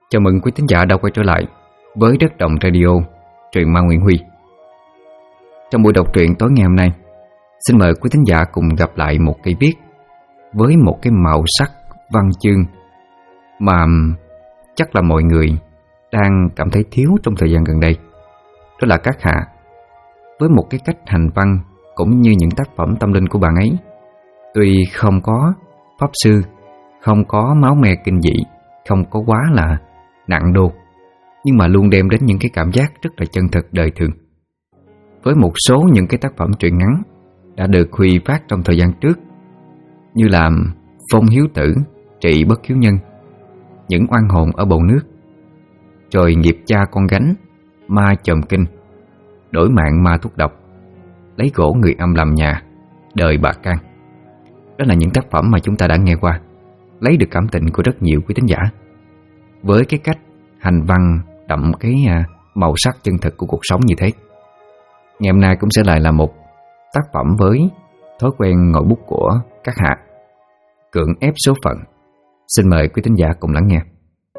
Chào mừng quý thính giả đã quay trở lại với Đất Đồng Radio, truyện ma Nguyễn Huy. Trong buổi đọc truyện tối ngày hôm nay, xin mời quý thính giả cùng gặp lại một cây viết với một cái màu sắc văn chương mà chắc là mọi người đang cảm thấy thiếu trong thời gian gần đây. Đó là Các Hạ, với một cái cách hành văn cũng như những tác phẩm tâm linh của bạn ấy. Tuy không có pháp sư, không có máu me kinh dị, không có quá là nặng đô, nhưng mà luôn đem đến những cái cảm giác rất là chân thực đời thường. Với một số những cái tác phẩm truyện ngắn đã được Huy phát trong thời gian trước, như là Phong Hiếu Tử, Trị Bất Hiếu Nhân, Những Oan Hồn Ở Bầu Nước, Rồi Nghiệp Cha Con Gánh, Ma Chòm Kinh, Đổi Mạng Ma Thuốc Độc, Lấy Gỗ Người Âm Làm Nhà, Đời Bà Can. Đó là những tác phẩm mà chúng ta đã nghe qua, lấy được cảm tình của rất nhiều quý thính giả. Với cái cách hành văn đậm cái màu sắc chân thực của cuộc sống như thế, ngày hôm nay cũng sẽ lại là một tác phẩm với thói quen ngòi bút của Các Hạ, Cưỡng Ép Số Phận. Xin mời quý thính giả cùng lắng nghe.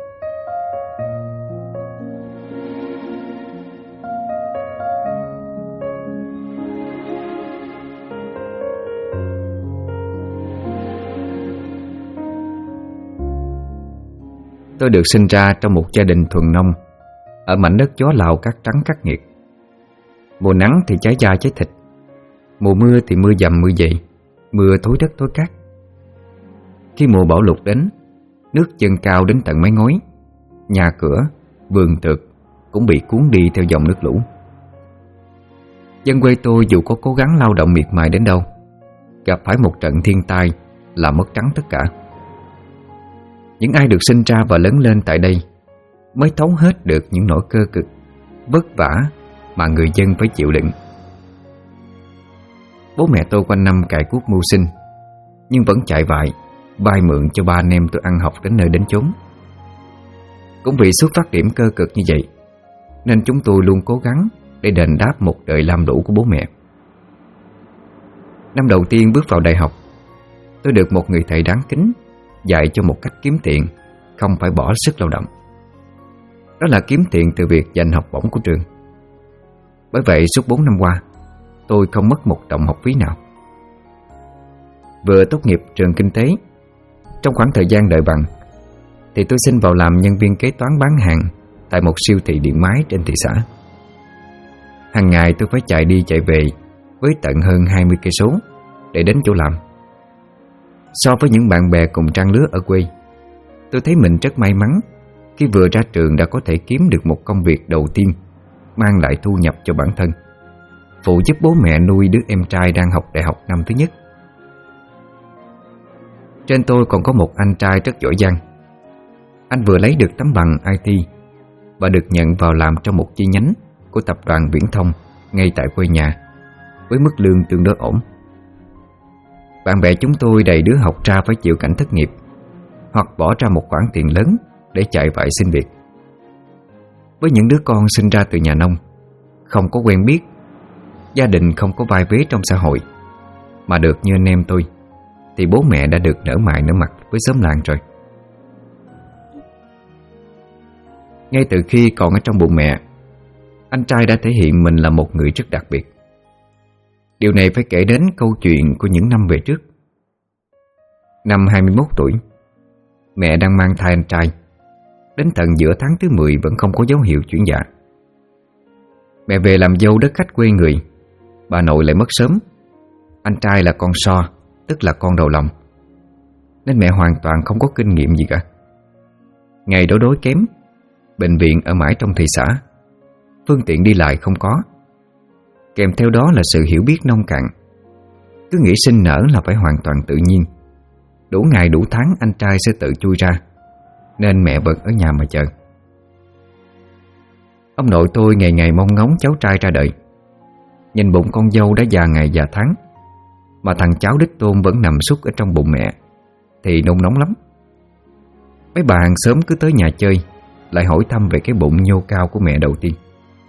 Tôi được sinh ra trong một gia đình thuần nông ở mảnh đất gió Lào cát trắng khắc nghiệt. Mùa nắng thì cháy da cháy thịt, mùa mưa thì mưa dầm mưa dày, mưa thối đất thối cát. Khi mùa bão lụt đến, nước dâng cao đến tận mái ngói, nhà cửa, vườn tược cũng bị cuốn đi theo dòng nước lũ. Dân quê tôi dù có cố gắng lao động miệt mài đến đâu, gặp phải một trận thiên tai là mất trắng tất cả. Những ai được sinh ra và lớn lên tại đây mới thấu hết được những nỗi cơ cực, vất vả mà người dân phải chịu đựng. Bố mẹ tôi quanh năm cày cuốc mưu sinh, nhưng vẫn chạy vại vay mượn cho ba anh em tôi ăn học đến nơi đến chốn. Cũng vì xuất phát điểm cơ cực như vậy, nên chúng tôi luôn cố gắng để đền đáp một đời lam lũ của bố mẹ. Năm đầu tiên bước vào đại học, tôi được một người thầy đáng kính dạy cho một cách kiếm tiền, không phải bỏ sức lao động. Đó là kiếm tiền từ việc giành học bổng của trường. Bởi vậy suốt 4 năm qua, tôi không mất một đồng học phí nào. Vừa tốt nghiệp trường kinh tế, trong khoảng thời gian đợi bằng thì tôi xin vào làm nhân viên kế toán bán hàng tại một siêu thị điện máy trên thị xã. Hàng ngày tôi phải chạy đi chạy về với tận hơn 20 cây số để đến chỗ làm. So với những bạn bè cùng trang lứa ở quê, tôi thấy mình rất may mắn khi vừa ra trường đã có thể kiếm được một công việc đầu tiên mang lại thu nhập cho bản thân, phụ giúp bố mẹ nuôi đứa em trai đang học đại học năm thứ nhất. Trên tôi còn có một anh trai rất giỏi giang. Anh vừa lấy được tấm bằng IT và được nhận vào làm trong một chi nhánh của tập đoàn viễn thông ngay tại quê nhà, với mức lương tương đối ổn. Bạn bè chúng tôi đầy đứa học ra phải chịu cảnh thất nghiệp, hoặc bỏ ra một khoản tiền lớn để chạy vại xin việc. Với những đứa con sinh ra từ nhà nông, không có quen biết, gia đình không có vai vế trong xã hội, mà được như anh em tôi, thì bố mẹ đã được nở mày nở mặt với xóm làng rồi. Ngay từ khi còn ở trong bụng mẹ, anh trai đã thể hiện mình là một người rất đặc biệt. Điều này phải kể đến câu chuyện của những năm về trước. Năm 21 tuổi, mẹ đang mang thai anh trai. Đến tận giữa tháng thứ 10 vẫn không có dấu hiệu chuyển dạ. Mẹ về làm dâu đất khách quê người, bà nội lại mất sớm. Anh trai là con so, tức là con đầu lòng, nên mẹ hoàn toàn không có kinh nghiệm gì cả. Ngày đó đói kém, bệnh viện ở mãi trong thị xã, phương tiện đi lại không có, kèm theo đó là sự hiểu biết nông cạn. Cứ nghĩ sinh nở là phải hoàn toàn tự nhiên, đủ ngày đủ tháng anh trai sẽ tự chui ra, nên mẹ vẫn ở nhà mà chờ. Ông nội tôi ngày ngày mong ngóng cháu trai ra đời. Nhìn bụng con dâu đã già ngày già tháng, mà thằng cháu đích tôn vẫn nằm sút ở trong bụng mẹ, thì nôn nóng lắm. Mấy bà hàng xóm cứ tới nhà chơi, lại hỏi thăm về cái bụng nhô cao của mẹ đầu tiên.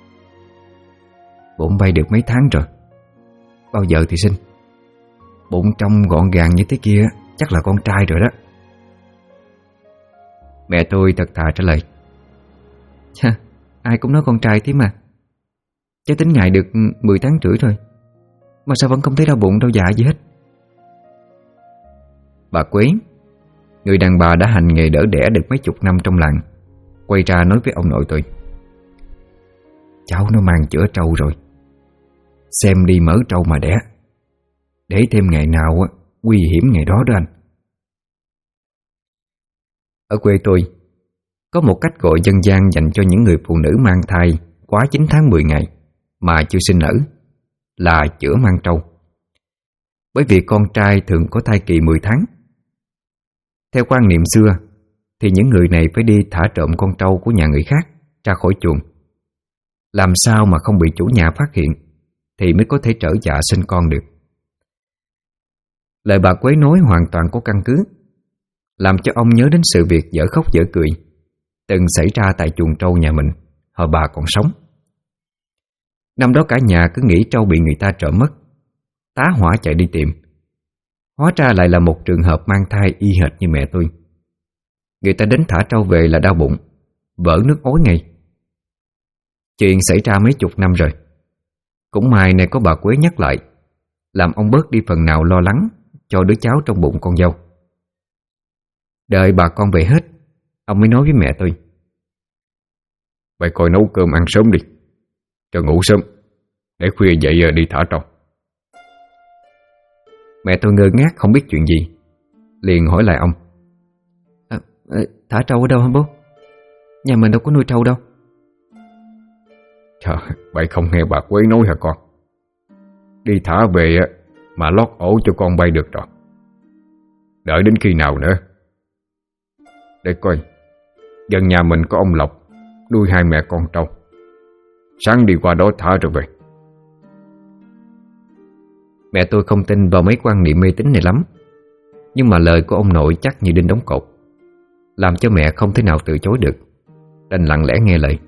Bụng bay được mấy tháng rồi, bao giờ thì sinh? Bụng trông gọn gàng như thế kia chắc là con trai rồi đó. Mẹ tôi thật thà trả lời: Chà, ai cũng nói con trai thế mà. Cháu tính ngày được 10 tháng rưỡi rồi, mà sao vẫn không thấy đau bụng đau dạ gì hết. Bà Quế, người đàn bà đã hành nghề đỡ đẻ được mấy chục năm trong làng, quay ra nói với ông nội tôi: cháu nó mang chữa trâu rồi. Xem đi mỡ trâu mà đẻ, để thêm ngày nào nguy hiểm ngày đó đó anh. Ở quê tôi có một cách gọi dân gian dành cho những người phụ nữ mang thai quá 9 tháng 10 ngày mà chưa sinh nở, là chữa mang trâu. Bởi vì con trai thường có thai kỳ 10 tháng. Theo quan niệm xưa thì những người này phải đi thả trộm con trâu của nhà người khác ra khỏi chuồng, làm sao mà không bị chủ nhà phát hiện thì mới có thể trở dạ sinh con được. Lời bà Quế nói hoàn toàn có căn cứ, làm cho ông nhớ đến sự việc dở khóc dở cười từng xảy ra tại chuồng trâu nhà mình hồi bà còn sống. Năm đó cả nhà cứ nghĩ trâu bị người ta trộm mất, tá hỏa chạy đi tìm. Hóa ra lại là một trường hợp mang thai y hệt như mẹ tôi. Người ta đến thả trâu về là đau bụng, vỡ nước ối ngay. Chuyện xảy ra mấy chục năm rồi. Cũng may này có bà Quế nhắc lại, làm ông bớt đi phần nào lo lắng cho đứa cháu trong bụng con dâu. Đợi bà con về hết, ông mới nói với mẹ tôi: vậy coi nấu cơm ăn sớm đi, cho ngủ sớm, để khuya dậy đi thả trâu. Mẹ tôi ngơ ngác không biết chuyện gì, liền hỏi lại ông: thả trâu ở đâu hả bố? Nhà mình đâu có nuôi trâu đâu. Trời, vậy không nghe bà Quế nói hả con? Đi thả về mà lót ổ cho con bay được rồi. Đợi đến khi nào nữa? Để coi, gần nhà mình có ông Lộc nuôi 2 mẹ con trâu. Sáng đi qua đó thả rồi về. Mẹ tôi không tin vào mấy quan niệm mê tín này lắm, nhưng mà lời của ông nội chắc như đinh đóng cột, làm cho mẹ không thể nào từ chối được, đành lặng lẽ nghe lời.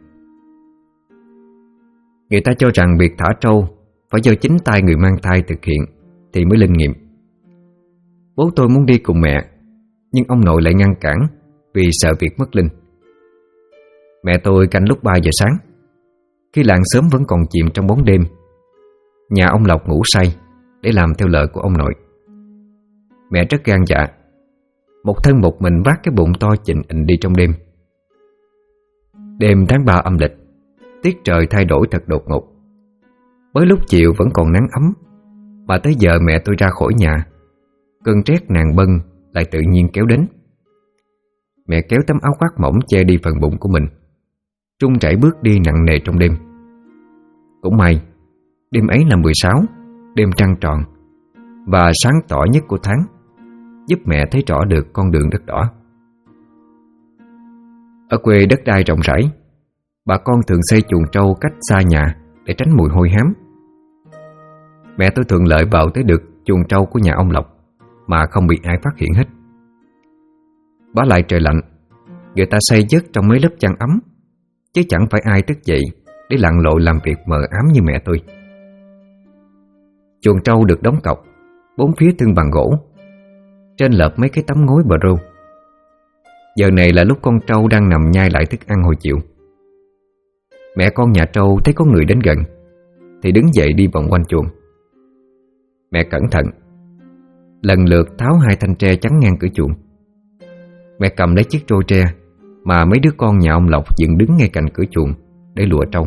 Người ta cho rằng việc thả trâu phải do chính tay người mang thai thực hiện thì mới linh nghiệm. Bố tôi muốn đi cùng mẹ, nhưng ông nội lại ngăn cản vì sợ việc mất linh. Mẹ tôi canh lúc 3 giờ sáng, khi làng xóm vẫn còn chìm trong bóng đêm, nhà ông Lộc ngủ say để làm theo lời của ông nội. Mẹ rất gan dạ, một thân một mình vác cái bụng to chình ình đi trong đêm. Đêm tháng 3 âm lịch, tiết trời thay đổi thật đột ngột. Mới lúc chiều vẫn còn nắng ấm, mà tới giờ mẹ tôi ra khỏi nhà, cơn rét nàng bân lại tự nhiên kéo đến. Mẹ kéo tấm áo khoác mỏng che đi phần bụng của mình, trung chảy bước đi nặng nề trong đêm. Cũng may, đêm ấy là 16, đêm trăng tròn và sáng tỏ nhất của tháng, giúp mẹ thấy rõ được con đường đất đỏ. Ở quê đất đai rộng rãi, bà con thường xây chuồng trâu cách xa nhà để tránh mùi hôi hám. Mẹ tôi thuận lợi vào tới được chuồng trâu của nhà ông Lộc mà không bị ai phát hiện hết. Bá lại trời lạnh, người ta xây giấc trong mấy lớp chăn ấm, chứ chẳng phải ai thức dậy để lặn lội làm việc mờ ám như mẹ tôi. Chuồng trâu được đóng cọc, 4 phía thương bằng gỗ, trên lợp mấy cái tấm ngói bờ rô. Giờ này là lúc con trâu đang nằm nhai lại thức ăn hồi chiều. Mẹ con nhà trâu thấy có người đến gần thì đứng dậy đi vòng quanh chuồng. Mẹ cẩn thận, lần lượt tháo 2 thanh tre chắn ngang cửa chuồng. Mẹ cầm lấy chiếc roi tre mà mấy đứa con nhà ông Lộc dựng đứng ngay cạnh cửa chuồng để lụa trâu.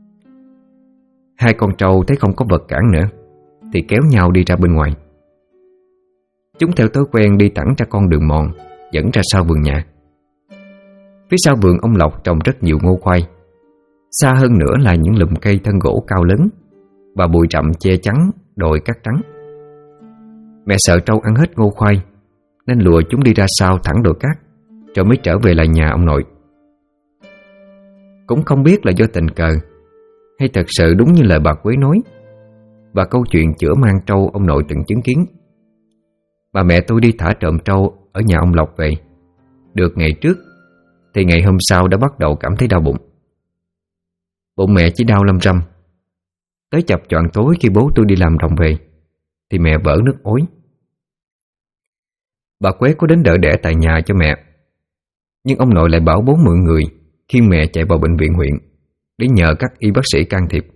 2 con trâu thấy không có vật cản nữa thì kéo nhau đi ra bên ngoài. Chúng theo thói quen đi thẳng ra con đường mòn dẫn ra sau vườn nhà. Phía sau vườn ông Lộc trồng rất nhiều ngô khoai. Xa hơn nữa là những lùm cây thân gỗ cao lớn và bụi rậm che chắn đồi cát trắng. Mẹ sợ trâu ăn hết ngô khoai nên lùa chúng đi ra sau thẳng đồi cát, rồi mới trở về lại nhà ông nội. Cũng không biết là do tình cờ hay thật sự đúng như lời bà Quế nói và câu chuyện chữa mang trâu ông nội từng chứng kiến, mà mẹ tôi đi thả trộm trâu ở nhà ông Lộc về được ngày trước thì ngày hôm sau đã bắt đầu cảm thấy đau bụng. Bụng mẹ chỉ đau lâm râm. Tới chập choạng tối khi bố tôi đi làm đồng về thì mẹ vỡ nước ối. Bà Quế có đến đỡ đẻ tại nhà cho mẹ, nhưng ông nội lại bảo bố mượn người khi mẹ chạy vào bệnh viện huyện để nhờ các y bác sĩ can thiệp.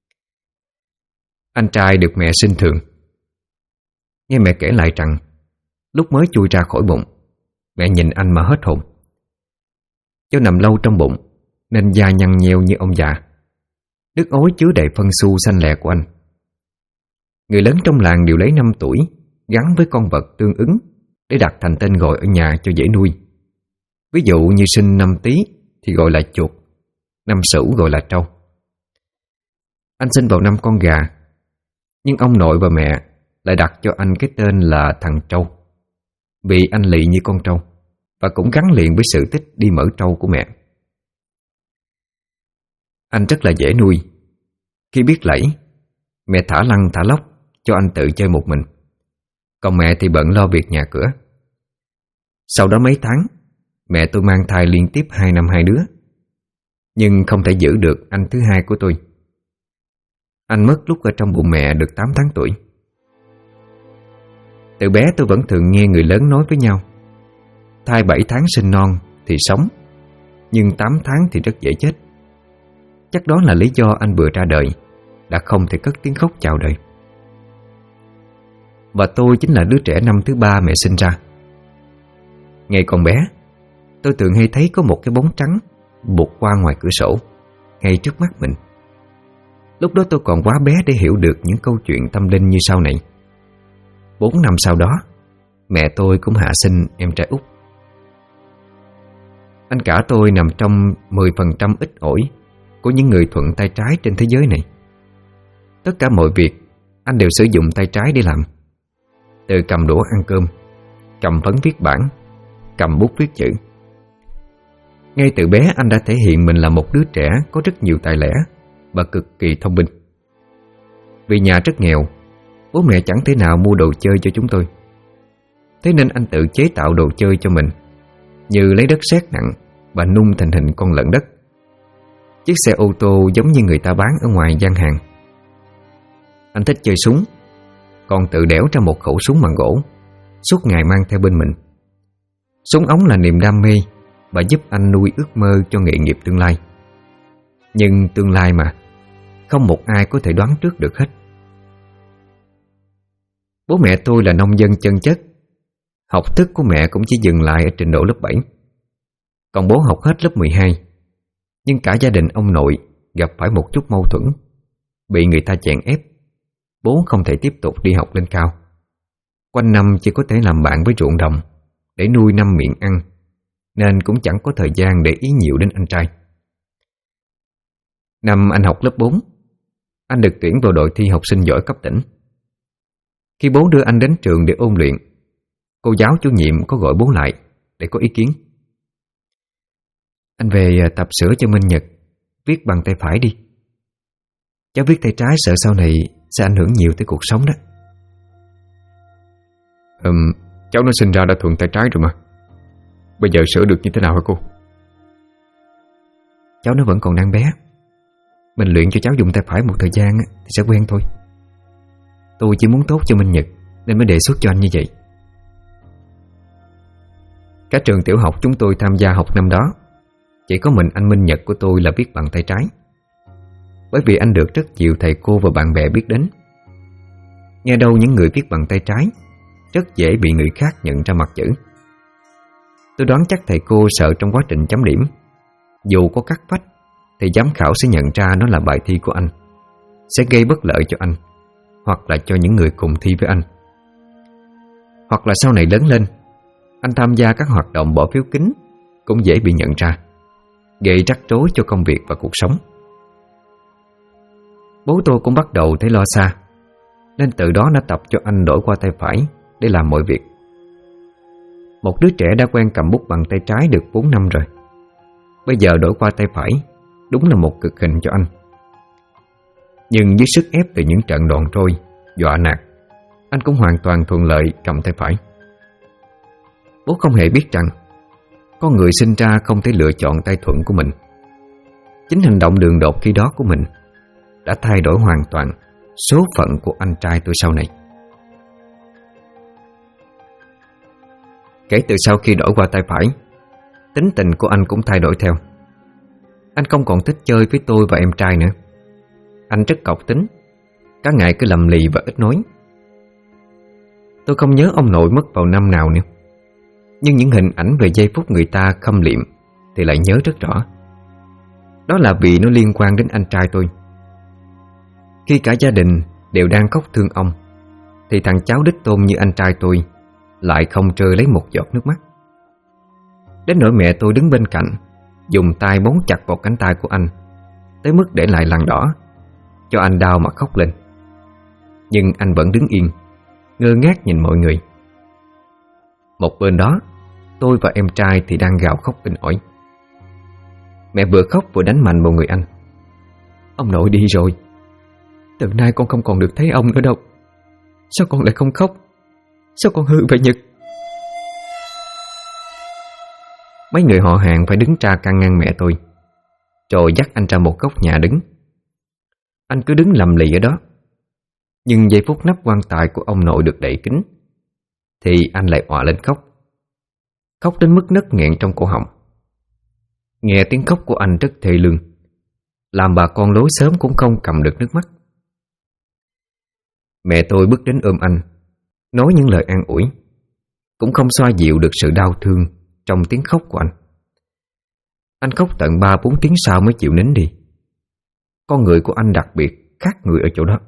Anh trai được mẹ sinh thường. Nghe mẹ kể lại rằng lúc mới chui ra khỏi bụng, mẹ nhìn anh mà hết hồn. Do nằm lâu trong bụng nên da nhăn nheo như ông già, nước ối chứa đầy phân xu xanh lè của anh. Người lớn trong làng đều lấy 5 tuổi gắn với con vật tương ứng để đặt thành tên gọi ở nhà cho dễ nuôi. Ví dụ như sinh năm Tý thì gọi là chuột, năm Sửu gọi là trâu. Anh sinh vào năm con gà, nhưng ông nội và mẹ lại đặt cho anh cái tên là thằng trâu, vì anh lì như con trâu và cũng gắn liền với sự thích đi mỡ trâu của mẹ. Anh rất là dễ nuôi. Khi biết lẫy, mẹ thả lăn thả lóc cho anh tự chơi một mình, còn mẹ thì bận lo việc nhà cửa. Sau đó mấy tháng, mẹ tôi mang thai liên tiếp 2 năm 2 đứa, nhưng không thể giữ được anh thứ hai của tôi. Anh mất lúc ở trong bụng mẹ được 8 tháng tuổi. Từ bé tôi vẫn thường nghe người lớn nói với nhau, thai 7 tháng sinh non thì sống, nhưng 8 tháng thì rất dễ chết. Chắc đó là lý do anh vừa ra đời đã không thể cất tiếng khóc chào đời. Và tôi chính là đứa trẻ năm thứ 3 mẹ sinh ra. Ngày còn bé, tôi thường hay thấy có một cái bóng trắng vụt qua ngoài cửa sổ ngay trước mắt mình. Lúc đó tôi còn quá bé để hiểu được những câu chuyện tâm linh như sau này. 4 năm sau đó, mẹ tôi cũng hạ sinh em trai út. Anh cả tôi nằm trong 10% ít ỏi của những người thuận tay trái trên thế giới này. Tất cả mọi việc anh đều sử dụng tay trái để làm. Từ cầm đũa ăn cơm, cầm phấn viết bảng, cầm bút viết chữ. Ngay từ bé anh đã thể hiện mình là một đứa trẻ có rất nhiều tài lẻ và cực kỳ thông minh. Vì nhà rất nghèo, bố mẹ chẳng thể nào mua đồ chơi cho chúng tôi. Thế nên anh tự chế tạo đồ chơi cho mình, như lấy đất sét nặng và nung thành hình con lợn đất, chiếc xe ô tô giống như người ta bán ở ngoài gian hàng. Anh thích chơi súng, còn tự đẽo ra một khẩu súng bằng gỗ, suốt ngày mang theo bên mình. Súng ống là niềm đam mê và giúp anh nuôi ước mơ cho nghề nghiệp tương lai. Nhưng tương lai mà, không một ai có thể đoán trước được hết. Bố mẹ tôi là nông dân chân chất. Học thức của mẹ cũng chỉ dừng lại ở trình độ lớp 7. Còn bố học hết lớp 12. Nhưng cả gia đình ông nội gặp phải một chút mâu thuẫn, bị người ta chèn ép. Bố không thể tiếp tục đi học lên cao. Quanh năm chỉ có thể làm bạn với ruộng đồng để nuôi 5 miệng ăn, nên cũng chẳng có thời gian để ý nhiều đến anh trai. Năm anh học lớp 4, anh được tuyển vào đội thi học sinh giỏi cấp tỉnh. Khi bố đưa anh đến trường để ôn luyện, cô giáo chủ nhiệm có gọi bố lại để có ý kiến. Anh về tập sửa cho Minh Nhật viết bằng tay phải đi. Cháu viết tay trái sợ sau này sẽ ảnh hưởng nhiều tới cuộc sống đó. Cháu nó sinh ra đã thuận tay trái rồi mà. Bây giờ sửa được như thế nào hả cô? Cháu nó vẫn còn đang bé. Mình luyện cho cháu dùng tay phải một thời gian thì sẽ quen thôi. Tôi chỉ muốn tốt cho Minh Nhật nên mới đề xuất cho anh như vậy. Cả trường tiểu học chúng tôi tham gia học năm đó, chỉ có mình anh Minh Nhật của tôi là viết bằng tay trái. Bởi vì anh được rất nhiều thầy cô và bạn bè biết đến. Nghe đâu những người viết bằng tay trái rất dễ bị người khác nhận ra mặt chữ. Tôi đoán chắc thầy cô sợ trong quá trình chấm điểm, dù có cắt phách thì giám khảo sẽ nhận ra nó là bài thi của anh, sẽ gây bất lợi cho anh, hoặc là cho những người cùng thi với anh. Hoặc là sau này lớn lên, anh tham gia các hoạt động bỏ phiếu kín cũng dễ bị nhận ra, gây rắc rối cho công việc và cuộc sống. Bố tôi cũng bắt đầu thấy lo xa, nên từ đó đã tập cho anh đổi qua tay phải để làm mọi việc. Một đứa trẻ đã quen cầm bút bằng tay trái được 4 năm rồi, bây giờ đổi qua tay phải đúng là một cực hình cho anh. Nhưng dưới sức ép từ những trận đòn trôi, dọa nạt, anh cũng hoàn toàn thuận lợi cầm tay phải. Bố không hề biết rằng con người sinh ra không thể lựa chọn tay thuận của mình. Chính hành động đường đột khi đó của mình đã thay đổi hoàn toàn số phận của anh trai tôi sau này. Kể từ sau khi đổi qua tay phải, tính tình của anh cũng thay đổi theo. Anh không còn thích chơi với tôi và em trai nữa. Anh rất cọc tính, cả ngày cứ lầm lì và ít nói. Tôi không nhớ ông nội mất vào năm nào nữa, nhưng những hình ảnh về giây phút người ta khâm liệm thì lại nhớ rất rõ. Đó là vì nó liên quan đến anh trai tôi. Khi cả gia đình đều đang khóc thương ông, thì thằng cháu đích tôn như anh trai tôi lại không rơi lấy một giọt nước mắt. Đến nỗi mẹ tôi đứng bên cạnh, dùng tay bấu chặt vào cánh tay của anh, tới mức để lại lằn đỏ, cho anh đau mà khóc lên. Nhưng anh vẫn đứng yên, ngơ ngác nhìn mọi người. Một bên đó, tôi và em trai thì đang gào khóc inh ỏi. Mẹ vừa khóc vừa đánh mạnh vào người anh. Ông nội đi rồi, từ nay con không còn được thấy ông nữa đâu. Sao con lại không khóc? Sao con hư vậy Nhật? Mấy người họ hàng phải đứng ra can ngăn mẹ tôi, rồi dắt anh ra một góc nhà đứng. Anh cứ đứng lầm lì ở đó. Nhưng giây phút nắp quan tài của ông nội được đậy kín, thì anh lại òa lên khóc. Khóc đến mức nấc nghẹn trong cổ họng. Nghe tiếng khóc của anh rất thê lương, làm bà con lối xóm cũng không cầm được nước mắt. Mẹ tôi bước đến ôm anh, nói những lời an ủi, cũng không xoa dịu được sự đau thương trong tiếng khóc của anh. Anh khóc tận 3-4 tiếng sau mới chịu nín đi. Con người của anh đặc biệt khác người ở chỗ đó.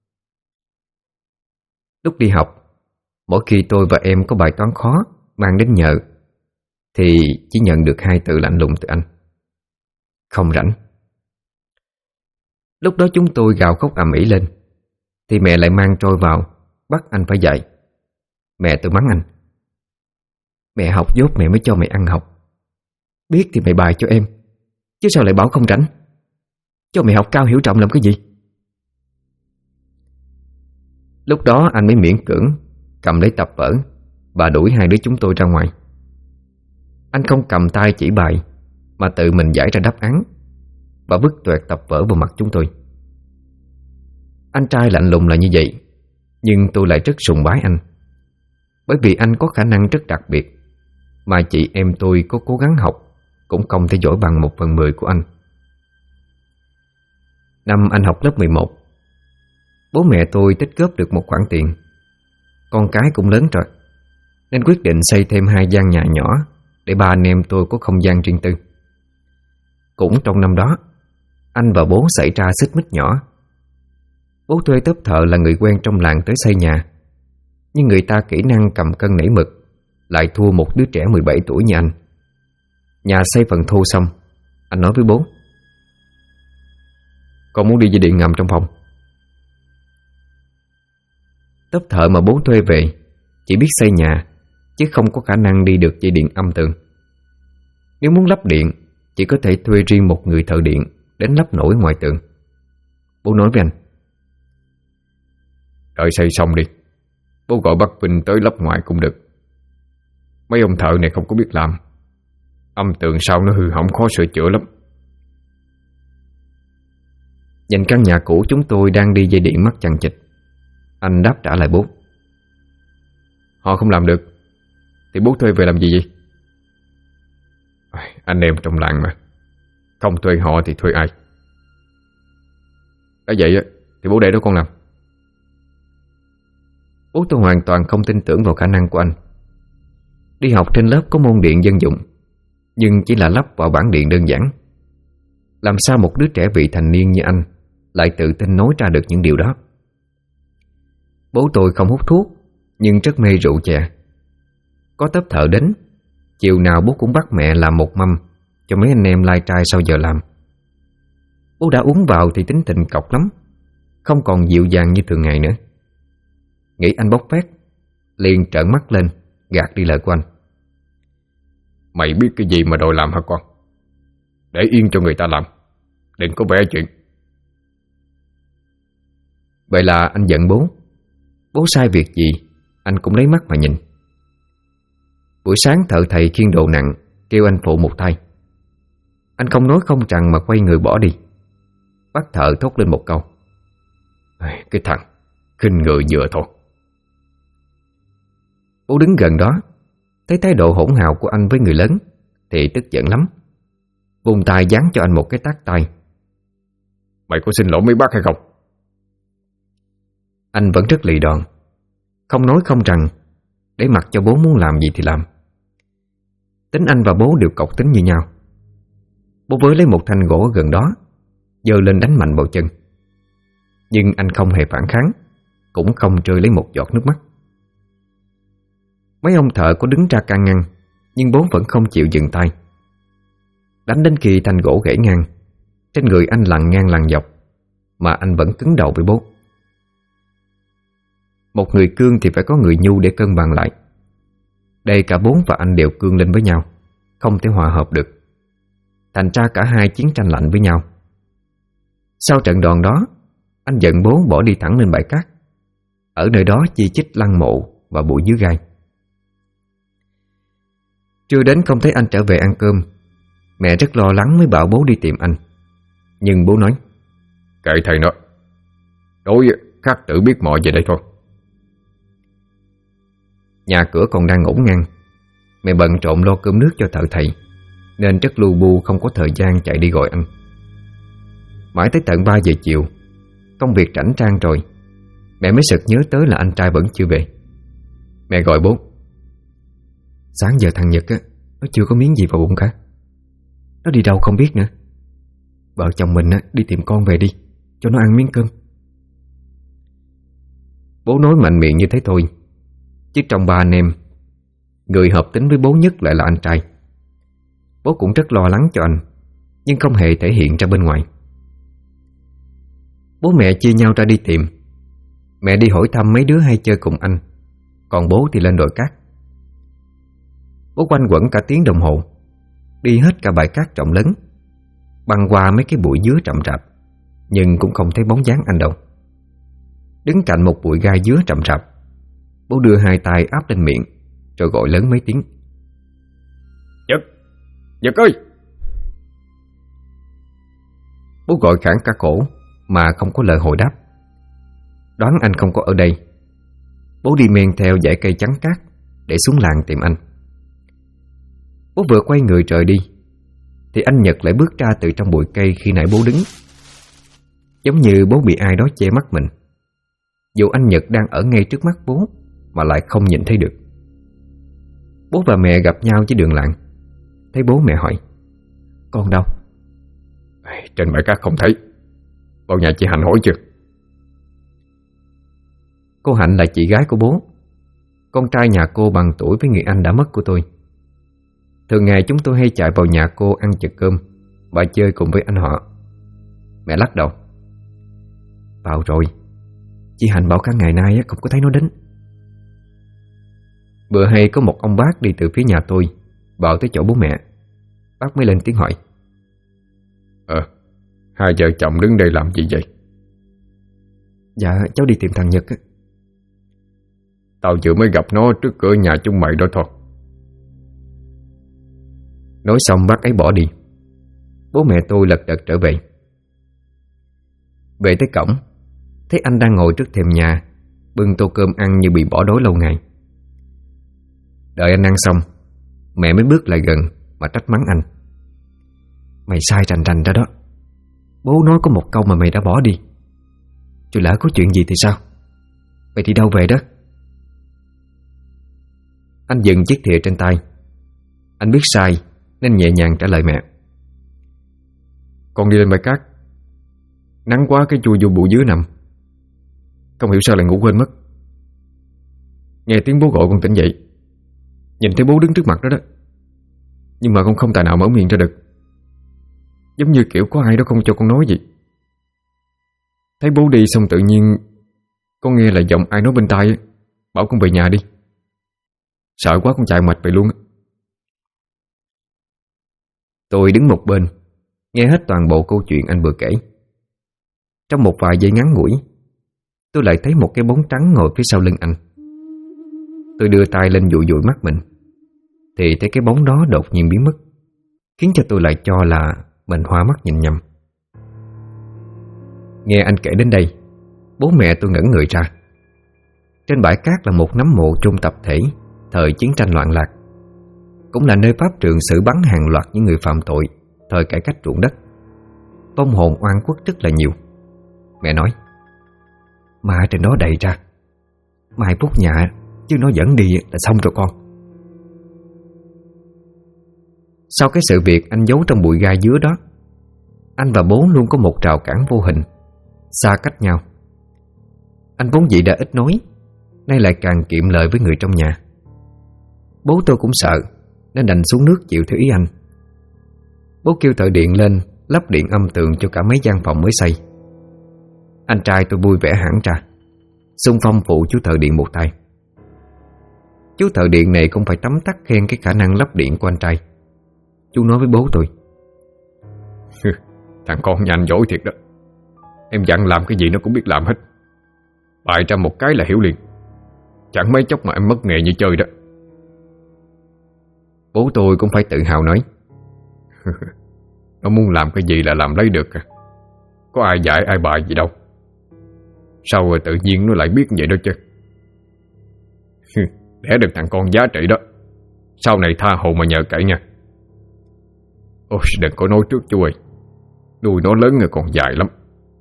Lúc đi học, mỗi khi tôi và em có bài toán khó mang đến nhờ, thì chỉ nhận được 2 từ lạnh lùng từ anh: không rảnh. Lúc đó chúng tôi gào khóc ầm ĩ lên, thì mẹ lại mang trôi vào, bắt anh phải dạy. Mẹ tôi mắng anh: mẹ học dốt mẹ mới cho mày ăn học. Biết thì mày bài cho em, chứ sao lại bảo không rảnh? Cho mày học cao hiểu trọng làm cái gì? Lúc đó anh mới miễn cưỡng cầm lấy tập vở và đuổi 2 đứa chúng tôi ra ngoài. Anh không cầm tay chỉ bài, mà tự mình giải ra đáp án và vứt toẹt tập vở vào mặt chúng tôi. Anh trai lạnh lùng là như vậy, nhưng tôi lại rất sùng bái anh, bởi vì anh có khả năng rất đặc biệt mà chị em tôi có cố gắng học cũng không thể giỏi bằng 1/10 của anh. Năm anh học lớp 11, bố mẹ tôi tích góp được một khoản tiền. Con cái cũng lớn rồi, nên quyết định xây thêm 2 gian nhà nhỏ để 3 anh em tôi có không gian riêng tư. Cũng trong năm đó, anh và bố xảy ra xích mích nhỏ. Bố thuê tớp thợ là người quen trong làng tới xây nhà, nhưng người ta kỹ năng cầm cân nảy mực lại thua một đứa trẻ 17 tuổi như anh. Nhà xây phần thô xong, anh nói với bố: con muốn đi dây điện ngầm trong phòng. Tớp thợ mà bố thuê về chỉ biết xây nhà, chứ không có khả năng đi được dây điện âm tường. Nếu muốn lắp điện, chỉ có thể thuê riêng một người thợ điện đến lắp nổi ngoài tường. Bố nói với anh: đợi xây xong đi, bố gọi bác Vinh tới lắp ngoài cũng được. Mấy ông thợ này không có biết làm, âm tường sau nó hư hỏng khó sửa chữa lắm. Nhìn căn nhà cũ chúng tôi đang đi dây điện mắt chằng chịt, anh đáp trả lại bố: họ không làm được thì bố thuê về làm gì vậy? Anh em trong làng mà, không thuê họ thì thuê ai? Đã vậy thì bố để đó con làm. Bố tôi hoàn toàn không tin tưởng vào khả năng của anh. Đi học trên lớp có môn điện dân dụng, nhưng chỉ là lắp vào bảng điện đơn giản. Làm sao một đứa trẻ vị thành niên như anh lại tự tin nói ra được những điều đó? Bố tôi không hút thuốc, nhưng rất mê rượu chè. Có tớp thợ đến, chiều nào bố cũng bắt mẹ làm một mâm cho mấy anh em lai trai sau giờ làm. Bố đã uống vào thì tính tình cọc lắm, không còn dịu dàng như thường ngày nữa. Nghĩ anh bốc phét, liền trợn mắt lên gạt đi lời của anh: mày biết cái gì mà đòi làm hả con? Để yên cho người ta làm, đừng có vẽ chuyện. Vậy là anh giận bố. Bố sai việc gì anh cũng lấy mắt mà nhìn. Buổi sáng thợ thầy khiêng đồ nặng kêu anh phụ một tay. Anh không nói không rằng mà quay người bỏ đi. Bác thợ thốt lên một câu: cái thằng khinh người vừa thôi. Bố đứng gần đó, thấy thái độ hỗn hào của anh với người lớn thì tức giận lắm. vùng tay giáng cho anh một cái tát tay. Mày có xin lỗi mấy bác hay không? Anh vẫn rất lì đòn, không nói không rằng, để mặc cho bố muốn làm gì thì làm. Tính anh và bố đều cộc tính như nhau. Bố với lấy một thanh gỗ ở gần đó, giơ lên đánh mạnh vào chân. Nhưng anh không hề phản kháng, cũng không rơi lấy một giọt nước mắt. Mấy ông thợ có đứng ra can ngăn, nhưng bố vẫn không chịu dừng tay. Đánh đến khi thanh gỗ gãy ngang, trên người anh lằn ngang lằn dọc, mà anh vẫn cứng đầu với bố. Một người cương thì phải có người nhu để cân bằng lại. Đây cả bố và anh đều cương lên với nhau, không thể hòa hợp được. Thành ra cả hai chiến tranh lạnh với nhau. Sau trận đòn đó, anh giận bố bỏ đi thẳng lên bãi cát. Ở nơi đó chi chít lăng mộ và bụi dưới gai. Trưa đến không thấy anh trở về ăn cơm. Mẹ rất lo lắng mới bảo bố đi tìm anh. Nhưng bố nói: kệ thầy nó, đối khắc tự biết mọi về đây thôi. Nhà cửa còn đang ngổn ngang. Mẹ bận trộn lo cơm nước cho thợ thầy, nên rất lu bu không có thời gian chạy đi gọi anh. Mãi tới tận 3 giờ chiều, công việc rảnh rang rồi, mẹ mới sực nhớ tới là anh trai vẫn chưa về. Mẹ gọi bố: sáng giờ thằng Nhật á, nó chưa có miếng gì vào bụng cả. Nó đi đâu không biết nữa. Vợ chồng mình á, đi tìm con về đi, cho nó ăn miếng cơm. Bố nói mạnh miệng như thế thôi, chứ trong 3 anh em, người hợp tính với bố nhất lại là anh trai. Bố cũng rất lo lắng cho anh, nhưng không hề thể hiện ra bên ngoài. Bố mẹ chia nhau ra đi tìm. Mẹ đi hỏi thăm mấy đứa hay chơi cùng anh, còn bố thì lên đồi cát. Bố quanh quẩn cả tiếng đồng hồ, đi hết cả bãi cát rộng lớn, băng qua mấy cái bụi dứa rậm rạp, nhưng cũng không thấy bóng dáng anh đâu. Đứng cạnh một bụi gai dứa rậm rạp, bố đưa 2 tay áp lên miệng, rồi gọi lớn mấy tiếng: Nhật! Nhật ơi! Bố gọi khản cả cổ mà không có lời hồi đáp. Đoán anh không có ở đây, bố đi men theo dãy cây trắng cát để xuống làng tìm anh. Bố vừa quay người rời đi thì anh Nhật lại bước ra từ trong bụi cây khi nãy bố đứng. Giống như bố bị ai đó che mắt mình, dù anh Nhật đang ở ngay trước mắt bố mà lại không nhìn thấy được. Bố và mẹ gặp nhau dưới đường làng. Thấy bố mẹ hỏi: con đâu? Trên bãi cát không thấy. Vào nhà chị Hạnh hỏi chưa? Cô Hạnh là chị gái của bố, con trai nhà cô bằng tuổi với người anh đã mất của tôi. Thường ngày chúng tôi hay chạy vào nhà cô ăn chực cơm và chơi cùng với anh họ. Mẹ lắc đầu: vào rồi, chị Hạnh bảo cả ngày nay không có thấy nó đến. Bữa hay có một ông bác đi từ phía nhà tôi vào tới chỗ bố mẹ. Bác mới lên tiếng hỏi: hai vợ chồng đứng đây làm gì vậy? Dạ cháu đi tìm thằng Nhật á. Tao vừa mới gặp nó trước cửa nhà chúng mày đó thôi. Nói xong bác ấy bỏ đi. Bố mẹ tôi lật đật trở về. Về tới cổng, thấy anh đang ngồi trước thềm nhà, bưng tô cơm ăn như bị bỏ đói lâu ngày. Đợi anh ăn xong, mẹ mới bước lại gần mà trách mắng anh: mày sai rành rành ra đó. Bố nói có một câu mà mày đã bỏ đi. Chứ lỡ có chuyện gì thì sao? Mày đi đâu về đó? Anh dừng chiếc thìa trên tay. Anh biết sai nên nhẹ nhàng trả lời mẹ: con đi lên bãi cát. Nắng quá cái chui vô bụi dứa nằm, không hiểu sao lại ngủ quên mất. Nghe tiếng bố gọi con tỉnh dậy, nhìn thấy bố đứng trước mặt đó đó, nhưng mà con không tài nào mở miệng ra được. Giống như kiểu có ai đó không cho con nói gì. Thấy bố đi xong tự nhiên con nghe là giọng ai nói bên tai, bảo con về nhà đi. Sợ quá con chạy mạch về luôn. Tôi đứng một bên nghe hết toàn bộ câu chuyện anh vừa kể. Trong một vài giây ngắn ngủi, tôi lại thấy một cái bóng trắng ngồi phía sau lưng anh. Tôi đưa tay lên dụi dụi mắt mình, thì thấy cái bóng đó đột nhiên biến mất, khiến cho tôi lại cho là mình hoa mắt nhìn nhầm. Nghe anh kể đến đây, bố mẹ tôi ngẩn người ra. Trên bãi cát là một nấm mộ chôn tập thể thời chiến tranh loạn lạc, cũng là nơi pháp trường xử bắn hàng loạt những người phạm tội thời cải cách ruộng đất. Vong hồn oan khuất rất là nhiều. Mẹ nói: "Ma trên đó đầy ra, mai phút nhà chứ nó dẫn đi là xong rồi con." Sau cái sự việc anh giấu trong bụi gai dứa đó, anh và bố luôn có một rào cản vô hình, xa cách nhau. Anh vốn dĩ đã ít nói, nay lại càng kiệm lời với người trong nhà. Bố tôi cũng sợ nên đành xuống nước chịu theo ý anh. Bố kêu thợ điện lên lắp điện âm tường cho cả mấy gian phòng mới xây. Anh trai tôi vui vẻ hẳn ra, xung phong phụ chú thợ điện một tay. Chú thợ điện này cũng phải tấm tắc khen cái khả năng lắp điện của anh trai. Chú nói với bố tôi: "Thằng con nhà anh giỏi thiệt đó. Em dặn làm cái gì nó cũng biết làm hết. Bày ra một cái là hiểu liền. Chẳng mấy chốc mà em mất nghề như chơi đó." Bố tôi cũng phải tự hào nói: "Nó muốn làm cái gì là làm lấy được à. Có ai dạy ai bài gì đâu. Sao rồi tự nhiên nó lại biết vậy đó chứ. Đẻ được thằng con giá trị đó, sau này tha hồ mà nhờ cậy nha." "Ôi đừng có nói trước chú ơi, nuôi nó lớn rồi còn dài lắm."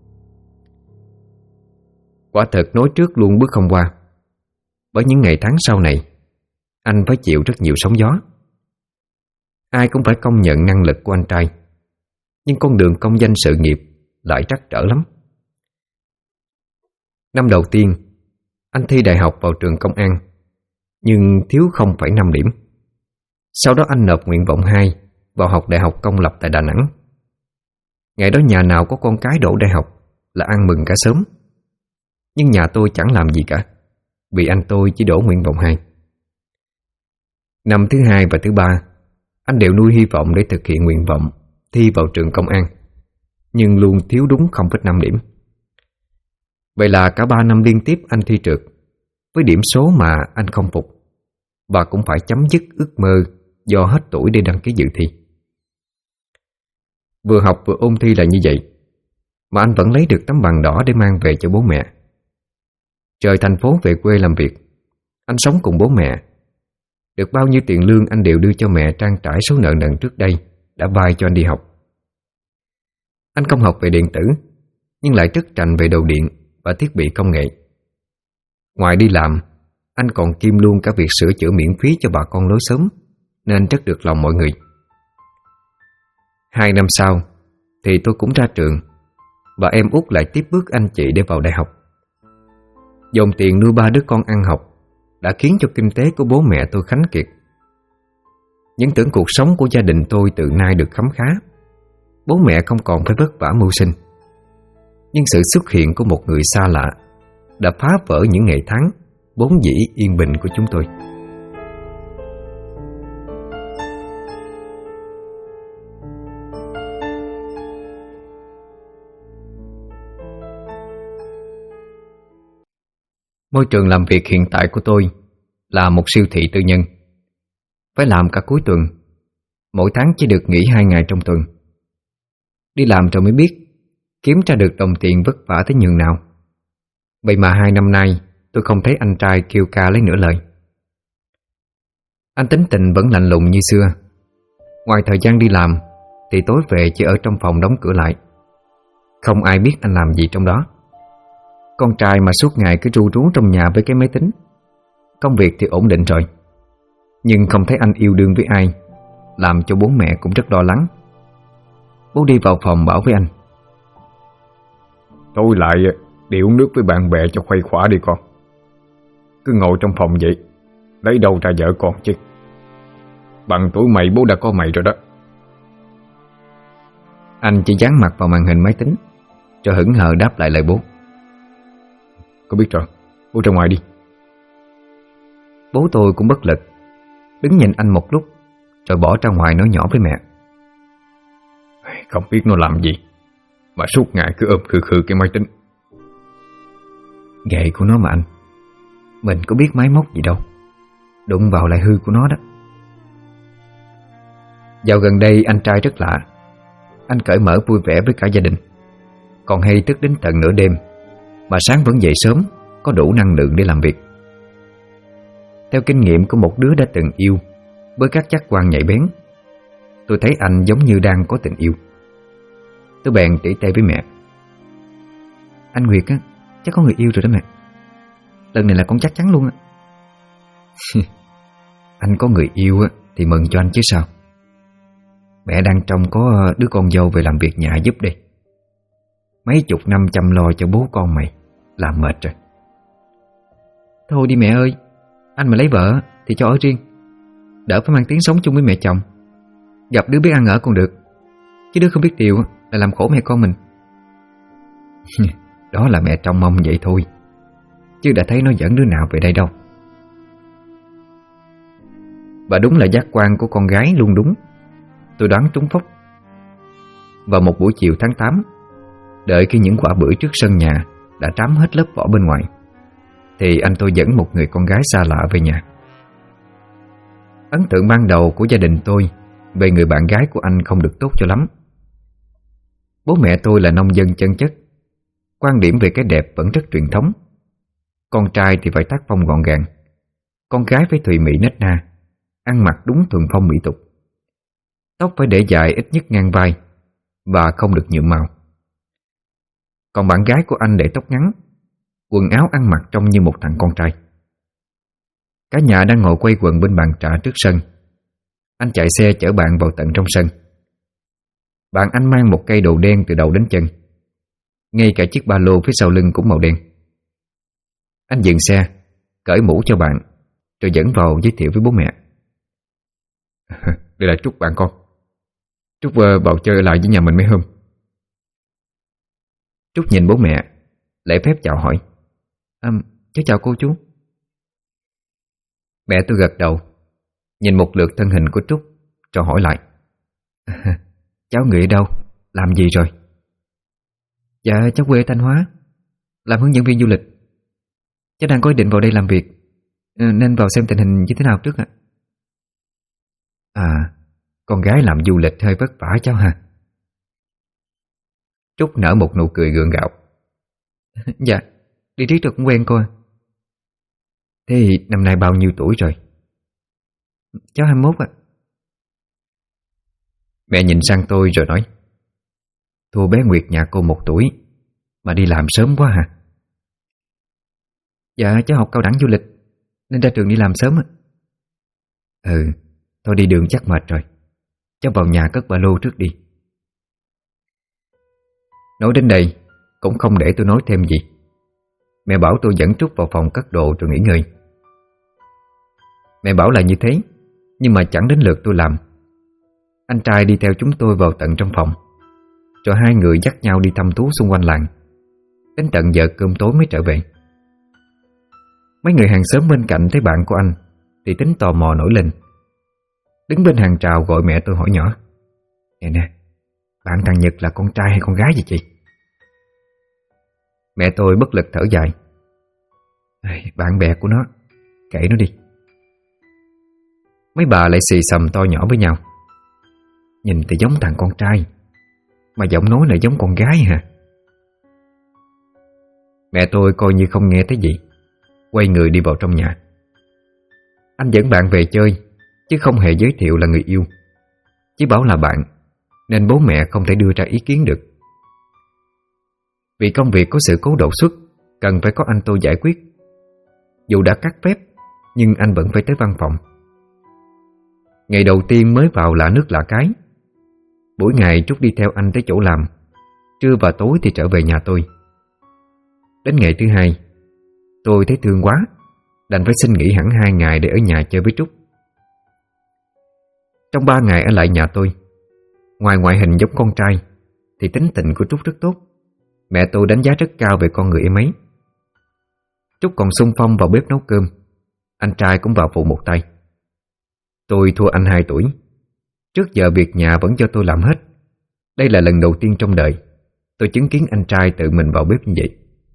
Quả thật nói trước luôn bước không qua. Bởi những ngày tháng sau này, anh phải chịu rất nhiều sóng gió. Ai cũng phải công nhận năng lực của anh trai, nhưng con đường công danh sự nghiệp lại trắc trở lắm. Năm đầu tiên, anh thi đại học vào trường công an, nhưng thiếu 0,5 điểm. Sau đó anh nộp nguyện vọng 2 vào học đại học công lập tại Đà Nẵng. Ngày đó nhà nào có con cái đỗ đại học là ăn mừng cả sớm. Nhưng nhà tôi chẳng làm gì cả, vì anh tôi chỉ đỗ nguyện vọng 2. Năm thứ 2 và thứ 3, anh đều nuôi hy vọng để thực hiện nguyện vọng thi vào trường công an, nhưng luôn thiếu đúng 0,5 điểm. Vậy là cả 3 năm liên tiếp anh thi trượt, với điểm số mà anh không phục, và cũng phải chấm dứt ước mơ do hết tuổi để đăng ký dự thi. Vừa học vừa ôn thi là như vậy, mà anh vẫn lấy được tấm bằng đỏ để mang về cho bố mẹ. Rời thành phố về quê làm việc, anh sống cùng bố mẹ. Được bao nhiêu tiền lương anh đều đưa cho mẹ trang trải số nợ nần trước đây đã vay cho anh đi học. Anh không học về điện tử, nhưng lại rất rành về đầu điện và thiết bị công nghệ. Ngoài đi làm, anh còn kiêm luôn cả việc sửa chữa miễn phí cho bà con lối xóm, nên rất được lòng mọi người. 2 năm sau thì tôi cũng ra trường, và em út lại tiếp bước anh chị để vào đại học. Dồn tiền nuôi 3 đứa con ăn học đã khiến cho kinh tế của bố mẹ tôi khánh kiệt. Những tưởng cuộc sống của gia đình tôi từ nay được khấm khá, bố mẹ không còn phải vất vả mưu sinh. Nhưng sự xuất hiện của một người xa lạ đã phá vỡ những ngày tháng vốn dĩ yên bình của chúng tôi. Môi trường làm việc hiện tại của tôi là một siêu thị tư nhân. Phải làm cả cuối tuần, mỗi tháng chỉ được nghỉ 2 ngày trong tuần. Đi làm rồi mới biết kiếm ra được đồng tiền vất vả tới nhường nào. Vậy mà 2 năm nay tôi không thấy anh trai kêu ca lấy nửa lời. Anh tính tình vẫn lạnh lùng như xưa. Ngoài thời gian đi làm thì tối về chỉ ở trong phòng đóng cửa lại. Không ai biết anh làm gì trong đó. Con trai mà suốt ngày cứ ru rú trong nhà với cái máy tính. Công việc thì ổn định rồi, nhưng không thấy anh yêu đương với ai, làm cho bố mẹ cũng rất lo lắng. Bố đi vào phòng bảo với anh: "Tôi lại đi uống nước với bạn bè cho khuây khỏa đi con. Cứ ngồi trong phòng vậy, lấy đâu ra vợ con chứ. Bằng tuổi mày bố đã có mày rồi đó." Anh chỉ dán mặt vào màn hình máy tính, rồi hững hờ đáp lại lời bố: "Con biết rồi, bố ra ngoài đi." Bố tôi cũng bất lực, đứng nhìn anh một lúc, rồi bỏ ra ngoài nói nhỏ với mẹ: "Không biết nó làm gì mà suốt ngày cứ ôm khư khư cái máy tính." "Nghề của nó mà anh, mình có biết máy móc gì đâu, đụng vào lại hư của nó đó." Dạo gần đây anh trai rất lạ. Anh cởi mở vui vẻ với cả gia đình, còn hay thức đến tận nửa đêm, mà sáng vẫn dậy sớm, có đủ năng lượng để làm việc. Theo kinh nghiệm của một đứa đã từng yêu với các giác quan nhạy bén, tôi thấy anh giống như đang có tình yêu. Tôi bèn tỉ tê với mẹ: Anh Nguyệt á, chắc có người yêu rồi đó mẹ. Lần này là con chắc chắn luôn á. Anh có người yêu á thì mừng cho anh chứ sao. Mẹ đang trông có đứa con dâu về làm việc nhà giúp đi. Mấy chục năm chăm lo cho bố con mày, làm mệt rồi. Thôi đi mẹ ơi, anh mà lấy vợ thì cho ở riêng, đỡ phải mang tiếng sống chung với mẹ chồng. Gặp đứa biết ăn ở còn được, chứ đứa không biết điều là làm khổ mẹ con mình. Đó là mẹ trông mong vậy thôi, chứ đã thấy nó dẫn đứa nào về đây đâu. Và đúng là giác quan của con gái luôn đúng. Tôi đoán trúng phốc. Vào một buổi chiều tháng 8, đợi khi những quả bưởi trước sân nhà đã trám hết lớp vỏ bên ngoài, thì anh tôi dẫn một người con gái xa lạ về nhà. Ấn tượng ban đầu của gia đình tôi về người bạn gái của anh không được tốt cho lắm. Bố mẹ tôi là nông dân chân chất, quan điểm về cái đẹp vẫn rất truyền thống. Con trai thì phải tác phong gọn gàng, con gái phải thùy mị nết na, ăn mặc đúng thuần phong mỹ tục. Tóc phải để dài ít nhất ngang vai và không được nhuộm màu. Còn bạn gái của anh để tóc ngắn, quần áo ăn mặc trông như một thằng con trai. Cả nhà đang ngồi quây quần bên bàn trà trước sân. Anh chạy xe chở bạn vào tận trong sân. Bạn anh mang một cây đồ đen từ đầu đến chân, ngay cả chiếc ba lô phía sau lưng cũng màu đen. Anh dừng xe, cởi mũ cho bạn, rồi dẫn vào giới thiệu với bố mẹ. Đây là Trúc bạn con. Trúc vào chơi lại với nhà mình mấy hôm. Trúc nhìn bố mẹ, lễ phép chào hỏi: Cháu chào cô chú. Mẹ tôi gật đầu, nhìn một lượt thân hình của Trúc, rồi hỏi lại: Cháu người ở đâu? Làm gì rồi? Dạ cháu quê ở Thanh Hóa, làm hướng dẫn viên du lịch. Cháu đang có ý định vào đây làm việc, nên vào xem tình hình như thế nào trước ạ. Con gái làm du lịch hơi vất vả cháu ha. Trúc nở một nụ cười gượng gạo. Dạ, đi riết rồi cũng quen cô à. Thế thì năm nay bao nhiêu tuổi rồi? Cháu 21 ạ. Mẹ nhìn sang tôi rồi nói: Thua bé Nguyệt nhà cô 1 tuổi mà đi làm sớm quá hả? Dạ cháu học cao đẳng du lịch nên ra trường đi làm sớm ạ. Thôi đi đường chắc mệt rồi, cháu vào nhà cất ba lô trước đi. Nói đến đây cũng không để tôi nói thêm gì. Mẹ bảo tôi dẫn Trúc vào phòng cất đồ rồi nghỉ ngơi. Mẹ bảo là như thế, nhưng mà chẳng đến lượt tôi làm. Anh trai đi theo chúng tôi vào tận trong phòng, rồi hai người dắt nhau đi thăm thú xung quanh làng. Đến tận giờ cơm tối mới trở về. Mấy người hàng xóm bên cạnh thấy bạn của anh thì tính tò mò nổi lên. Đứng bên hàng rào gọi mẹ tôi hỏi nhỏ: Nè, bạn thằng Nhật là con trai hay con gái vậy chị? Mẹ tôi bất lực thở dài: Bạn bè của nó, kệ nó đi. Mấy bà lại xì xầm to nhỏ với nhau: Nhìn thì giống thằng con trai, mà giọng nói lại giống con gái hả? Mẹ tôi coi như không nghe thấy gì, quay người đi vào trong nhà. Anh dẫn bạn về chơi, chứ không hề giới thiệu là người yêu. Chỉ bảo là bạn, nên bố mẹ không thể đưa ra ý kiến được. Vì công việc có sự cố đột xuất, cần phải có anh tôi giải quyết. Dù đã cắt phép, nhưng anh vẫn phải tới văn phòng. Ngày đầu tiên mới vào lạ nước lạ cái. Buổi ngày Trúc đi theo anh tới chỗ làm, trưa và tối thì trở về nhà tôi. Đến ngày thứ hai, tôi thấy thương quá, đành phải xin nghỉ hẳn 2 ngày để ở nhà chơi với Trúc. Trong 3 ngày ở lại nhà tôi, ngoài ngoại hình giống con trai thì tính tình của Trúc rất tốt. Mẹ tôi đánh giá rất cao về con người em ấy. Trúc còn xung phong vào bếp nấu cơm, anh trai cũng vào phụ một tay. Tôi thua anh 2 tuổi. Trước giờ việc nhà vẫn do tôi làm hết. Đây là lần đầu tiên trong đời tôi chứng kiến anh trai tự mình vào bếp như vậy.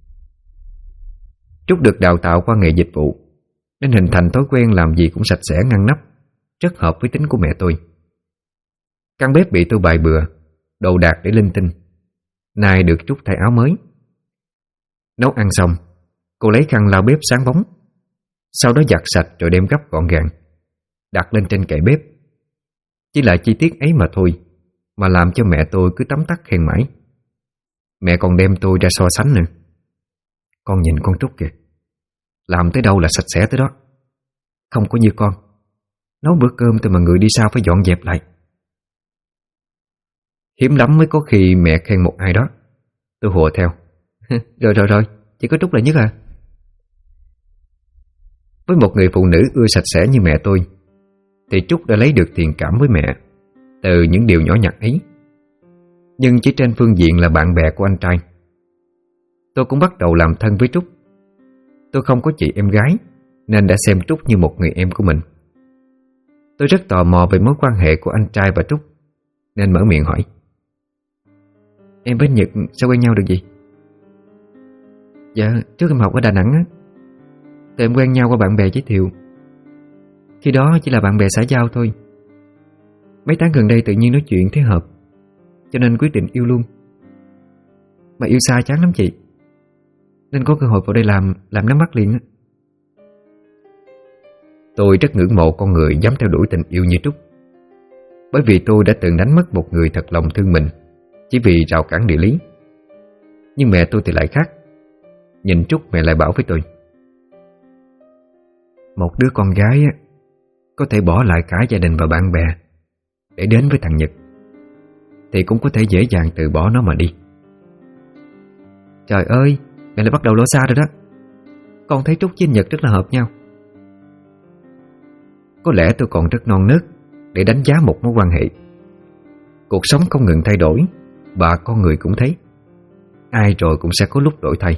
Trúc được đào tạo qua nghề dịch vụ, nên hình thành thói quen làm gì cũng sạch sẽ ngăn nắp, rất hợp với tính của mẹ tôi. Căn bếp bị tôi bày bừa, đồ đạc để linh tinh. Nay được Trúc thay áo mới. Nấu ăn xong, cô lấy khăn lau bếp sáng bóng, sau đó giặt sạch rồi đem gấp gọn gàng, đặt lên trên kệ bếp. Chỉ là chi tiết ấy mà thôi mà làm cho mẹ tôi cứ tấm tắc khen mãi. Mẹ còn đem tôi ra so sánh nữa. Con nhìn con Trúc kìa, làm tới đâu là sạch sẽ tới đó. Không có như con, nấu bữa cơm tôi mà người đi sau phải dọn dẹp lại. Hiếm lắm mới có khi mẹ khen một ai đó. Tôi hùa theo. Rồi, chỉ có Trúc là nhất à. Với một người phụ nữ ưa sạch sẽ như mẹ tôi thì Trúc đã lấy được thiện cảm với mẹ từ những điều nhỏ nhặt ấy. Nhưng chỉ trên phương diện là bạn bè của anh trai. Tôi cũng bắt đầu làm thân với Trúc. Tôi không có chị em gái nên đã xem Trúc như một người em của mình. Tôi rất tò mò về mối quan hệ của anh trai và Trúc nên mở miệng hỏi: Em với Nhật sao quen nhau được gì? Dạ, trước em học ở Đà Nẵng á, tụi em quen nhau qua bạn bè giới thiệu. Khi đó chỉ là bạn bè xã giao thôi. Mấy tháng gần đây tự nhiên nói chuyện thấy hợp, cho nên quyết định yêu luôn. Mà yêu xa chán lắm chị, nên có cơ hội vào đây làm nắm bắt liền á. Tôi rất ngưỡng mộ con người dám theo đuổi tình yêu như Trúc, bởi vì tôi đã từng đánh mất một người thật lòng thương mình chỉ vì rào cản địa lý. Nhưng mẹ tôi thì lại khác. Nhìn Trúc mẹ lại bảo với tôi: Một đứa con gái á, có thể bỏ lại cả gia đình và bạn bè để đến với thằng Nhật thì cũng có thể dễ dàng từ bỏ nó mà đi. Trời ơi, mẹ lại bắt đầu lỗ xa rồi đó. Con thấy Trúc với Nhật rất là hợp nhau. Có lẽ tôi còn rất non nớt để đánh giá một mối quan hệ. Cuộc sống không ngừng thay đổi, và con người cũng thấy. Ai rồi cũng sẽ có lúc đổi thay.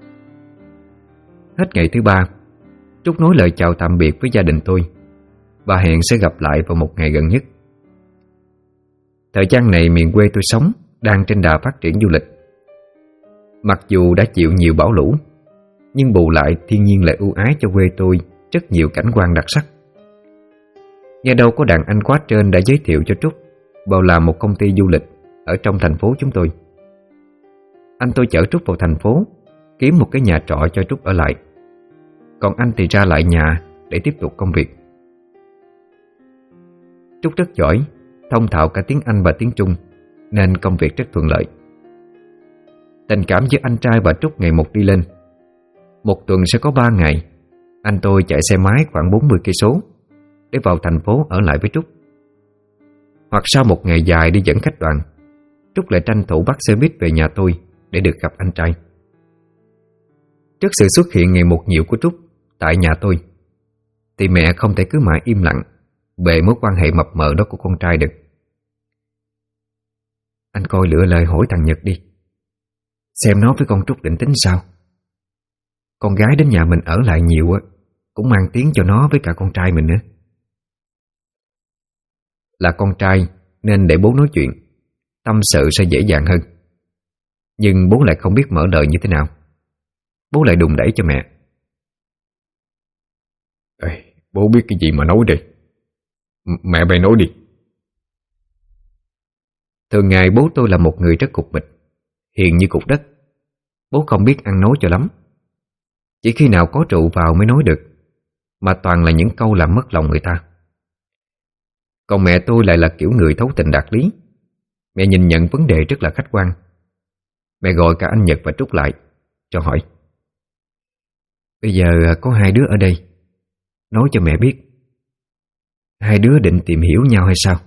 Hết ngày thứ 3, Trúc nói lời chào tạm biệt với gia đình tôi và hẹn sẽ gặp lại vào một ngày gần nhất. Thời gian này miền quê tôi sống đang trên đà phát triển du lịch. Mặc dù đã chịu nhiều bão lũ, nhưng bù lại thiên nhiên lại ưu ái cho quê tôi rất nhiều cảnh quan đặc sắc. Nghe đâu có đàn anh quá trên đã giới thiệu cho Trúc vào làm một công ty du lịch ở trong thành phố chúng tôi. Anh tôi chở Trúc vào thành phố, kiếm một cái nhà trọ cho Trúc ở lại, còn anh thì ra lại nhà để tiếp tục công việc. Trúc rất giỏi, thông thạo cả tiếng Anh và tiếng Trung, nên công việc rất thuận lợi. Tình cảm giữa anh trai và Trúc ngày một đi lên. Một tuần sẽ có 3 ngày anh tôi chạy xe máy khoảng 40 cây số để vào thành phố ở lại với Trúc. Hoặc sau một ngày dài đi dẫn khách đoàn, Trúc lại tranh thủ bắt xe buýt về nhà tôi để được gặp anh trai. Trước sự xuất hiện ngày một nhiều của Trúc tại nhà tôi thì mẹ không thể cứ mãi im lặng về mối quan hệ mập mờ đó của con trai được. Anh coi lựa lời hỏi thằng Nhật đi, xem nó với con Trúc định tính sao. Con gái đến nhà mình ở lại nhiều á, cũng mang tiếng cho nó với cả con trai mình nữa. Là con trai nên để bố nói chuyện, tâm sự sẽ dễ dàng hơn. Nhưng bố lại không biết mở lời như thế nào. Bố lại đùn đẩy cho mẹ: Ê, bố biết cái gì mà nói đi. Mẹ bày nói đi. Thường ngày bố tôi là một người rất cục mịch, hiền như cục đất. Bố không biết ăn nói cho lắm. Chỉ khi nào có rượu vào mới nói được, mà toàn là những câu làm mất lòng người ta. Còn mẹ tôi lại là kiểu người thấu tình đạt lý. Mẹ nhìn nhận vấn đề rất là khách quan. Mẹ gọi cả anh Nhật và Trúc lại cho hỏi: Bây giờ có 2 đứa ở đây, nói cho mẹ biết, 2 đứa định tìm hiểu nhau hay sao?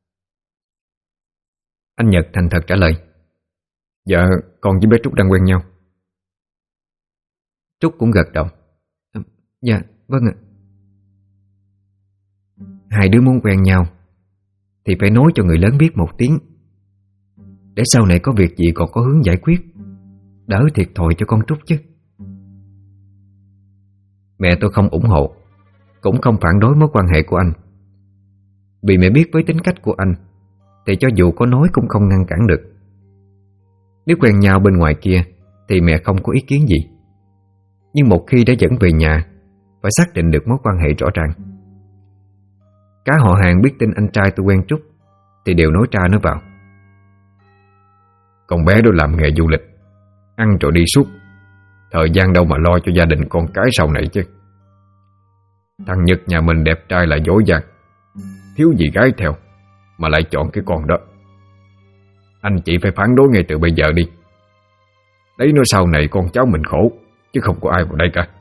Anh Nhật thành thật trả lời: Dạ, con với bé Trúc đang quen nhau. Trúc cũng gật đầu: Dạ, vâng ạ. 2 đứa muốn quen nhau thì phải nói cho người lớn biết một tiếng, để sau này có việc gì còn có hướng giải quyết, đỡ thiệt thòi cho con Trúc chứ. Mẹ tôi không ủng hộ, cũng không phản đối mối quan hệ của anh, vì mẹ biết với tính cách của anh thì cho dù có nói cũng không ngăn cản được. Nếu quen nhau bên ngoài kia thì mẹ không có ý kiến gì, nhưng một khi đã dẫn về nhà phải xác định được mối quan hệ rõ ràng. Cả họ hàng biết tin anh trai tôi quen Trúc thì đều nói ra nói vào: Con bé đó làm nghề du lịch, ăn rồi đi suốt, thời gian đâu mà lo cho gia đình con cái sau này chứ. Thằng Nhật nhà mình đẹp trai lại dối dàng, thiếu gì gái theo, mà lại chọn cái con đó. Anh chị phải phản đối ngay từ bây giờ đi. Đấy nói sau này con cháu mình khổ, chứ không có ai vào đây cả.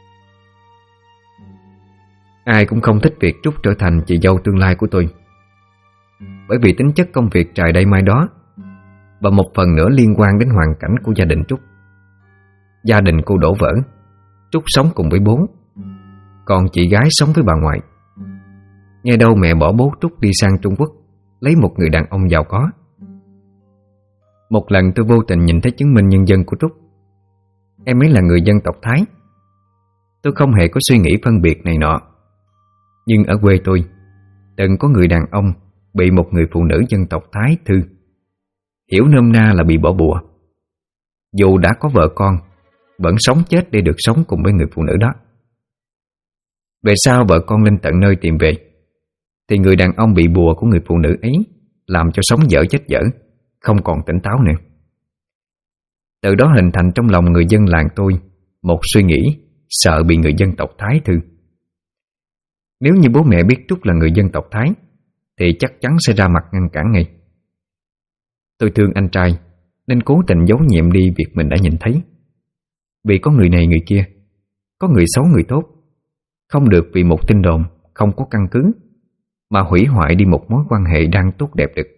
Ai cũng không thích việc Trúc trở thành chị dâu tương lai của tôi, bởi vì tính chất công việc trải đây mai đó, và một phần nữa liên quan đến hoàn cảnh của gia đình Trúc. Gia đình cô đổ vỡ, Trúc sống cùng với bố, còn chị gái sống với bà ngoại. Nghe đâu mẹ bỏ bố Trúc đi sang Trung Quốc lấy một người đàn ông giàu có. Một lần tôi vô tình nhìn thấy chứng minh nhân dân của Trúc. Em ấy là người dân tộc Thái. Tôi không hề có suy nghĩ phân biệt này nọ, nhưng ở quê tôi từng có người đàn ông bị một người phụ nữ dân tộc Thái Thư, hiểu nôm na là bị bỏ bùa. Dù đã có vợ con, vẫn sống chết để được sống cùng với người phụ nữ đó. Về sau vợ con lên tận nơi tìm về, thì người đàn ông bị bùa của người phụ nữ ấy làm cho sống dở chết dở, không còn tỉnh táo nữa. Từ đó hình thành trong lòng người dân làng tôi một suy nghĩ sợ bị người dân tộc Thái Thư. Nếu như bố mẹ biết Trúc là người dân tộc Thái thì chắc chắn sẽ ra mặt ngăn cản ngay. Tôi thương anh trai nên cố tình giấu nhiệm đi việc mình đã nhìn thấy. Vì có người này người kia, có người xấu người tốt, không được vì một tin đồn không có căn cứ mà hủy hoại đi một mối quan hệ đang tốt đẹp được.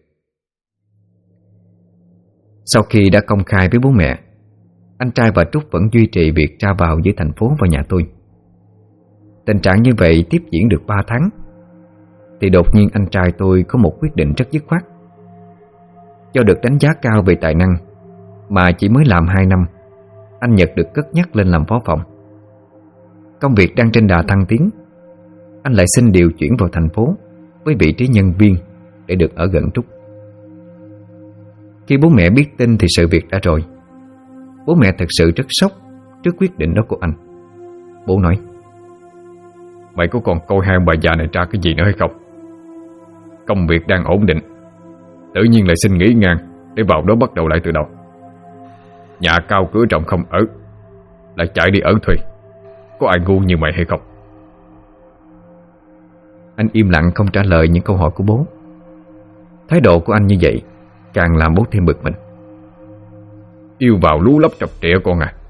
Sau khi đã công khai với bố mẹ, anh trai và Trúc vẫn duy trì việc ra vào giữa thành phố và nhà tôi. Tình trạng như vậy tiếp diễn được 3 tháng thì đột nhiên anh trai tôi có một quyết định rất dứt khoát. Do được đánh giá cao về tài năng mà chỉ mới làm 2 năm, anh Nhật được cất nhắc lên làm phó phòng. Công việc đang trên đà thăng tiến, anh lại xin điều chuyển vào thành phố với vị trí nhân viên để được ở gần Trúc. Khi bố mẹ biết tin thì sự việc đã rồi. Bố mẹ thật sự rất sốc trước quyết định đó của anh. Bố nói: Mày có còn coi hai ông bà già này tra cái gì nữa hay không? Công việc đang ổn định, tự nhiên lại xin nghỉ ngang để vào đó bắt đầu lại từ đầu. Nhà cao cửa rộng không ở, lại chạy đi ở thuê. Có ai ngu như mày hay không? Anh im lặng không trả lời những câu hỏi của bố. Thái độ của anh như vậy càng làm bố thêm bực mình. Yêu vào lú lấp chọc trịa con à.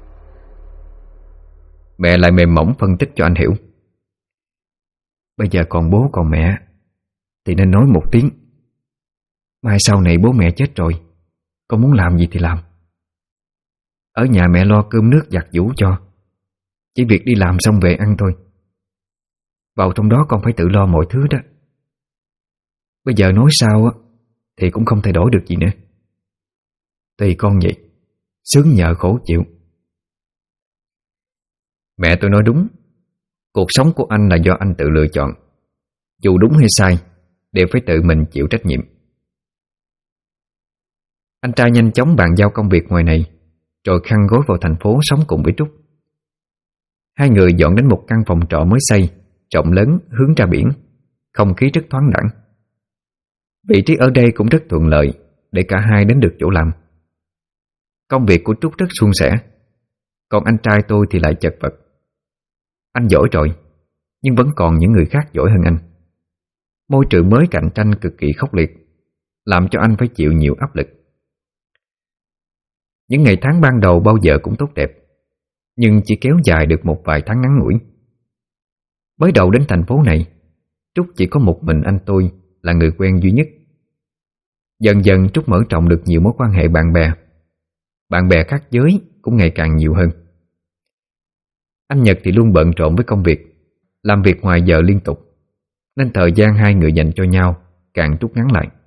Mẹ lại mềm mỏng phân tích cho anh hiểu. Bây giờ còn bố còn mẹ thì nên nói một tiếng. Mai sau này bố mẹ chết rồi, con muốn làm gì thì làm. Ở nhà mẹ lo cơm nước giặt giũ cho, chỉ việc đi làm xong về ăn thôi. Vào trong đó con phải tự lo mọi thứ đó. Bây giờ nói sao á thì cũng không thay đổi được gì nữa. Tùy con vậy, sướng nhờ khổ chịu. Mẹ tôi nói đúng. Cuộc sống của anh là do anh tự lựa chọn. Dù đúng hay sai đều phải tự mình chịu trách nhiệm. Anh trai nhanh chóng bàn giao công việc ngoài này, rồi khăn gối vào thành phố sống cùng với Trúc. Hai người dọn đến một căn phòng trọ mới xây, rộng lớn hướng ra biển, không khí rất thoáng đãng. Vị trí ở đây cũng rất thuận lợi để cả hai đến được chỗ làm. Công việc của Trúc rất suôn sẻ, còn anh trai tôi thì lại chật vật. Anh giỏi rồi, nhưng vẫn còn những người khác giỏi hơn anh. Môi trường mới cạnh tranh cực kỳ khốc liệt, làm cho anh phải chịu nhiều áp lực. Những ngày tháng ban đầu bao giờ cũng tốt đẹp, nhưng chỉ kéo dài được một vài tháng ngắn ngủi. Mới đầu đến thành phố này, Trúc chỉ có một mình anh tôi là người quen duy nhất. Dần dần Trúc mở rộng được nhiều mối quan hệ bạn bè. Bạn bè khác giới cũng ngày càng nhiều hơn. Anh Nhật thì luôn bận rộn với công việc, làm việc ngoài giờ liên tục, nên thời gian hai người dành cho nhau càng rút ngắn lại.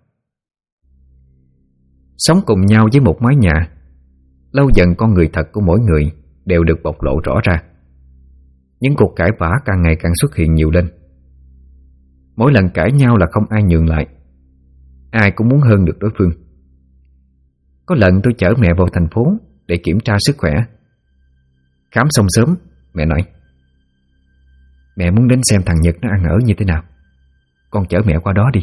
Sống cùng nhau với một mái nhà, lâu dần con người thật của mỗi người đều được bộc lộ rõ ra. Những cuộc cãi vã càng ngày càng xuất hiện nhiều lên. Mỗi lần cãi nhau là không ai nhường lại, ai cũng muốn hơn được đối phương. Có lần tôi chở mẹ vào thành phố để kiểm tra sức khỏe. Khám xong sớm, mẹ nói: Mẹ muốn đến xem thằng Nhật nó ăn ở như thế nào, con chở mẹ qua đó đi.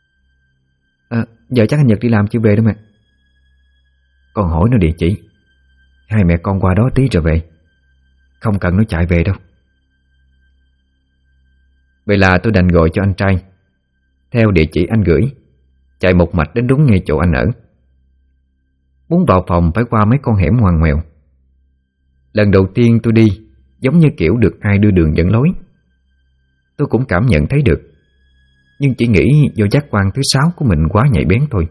Giờ chắc anh Nhật đi làm chưa về đâu mẹ. Con hỏi nó địa chỉ, hai mẹ con qua đó tí rồi về, không cần nó chạy về đâu. Vậy là tôi đành gọi cho anh trai. theo địa chỉ anh gửi, chạy một mạch đến đúng ngay chỗ anh ở. Muốn vào phòng phải qua mấy con hẻm ngoằn ngoèo. Lần đầu tiên tôi đi giống như kiểu được ai đưa đường dẫn lối. Tôi cũng cảm nhận thấy được, nhưng chỉ nghĩ do giác quan thứ 6 của mình quá nhạy bén thôi.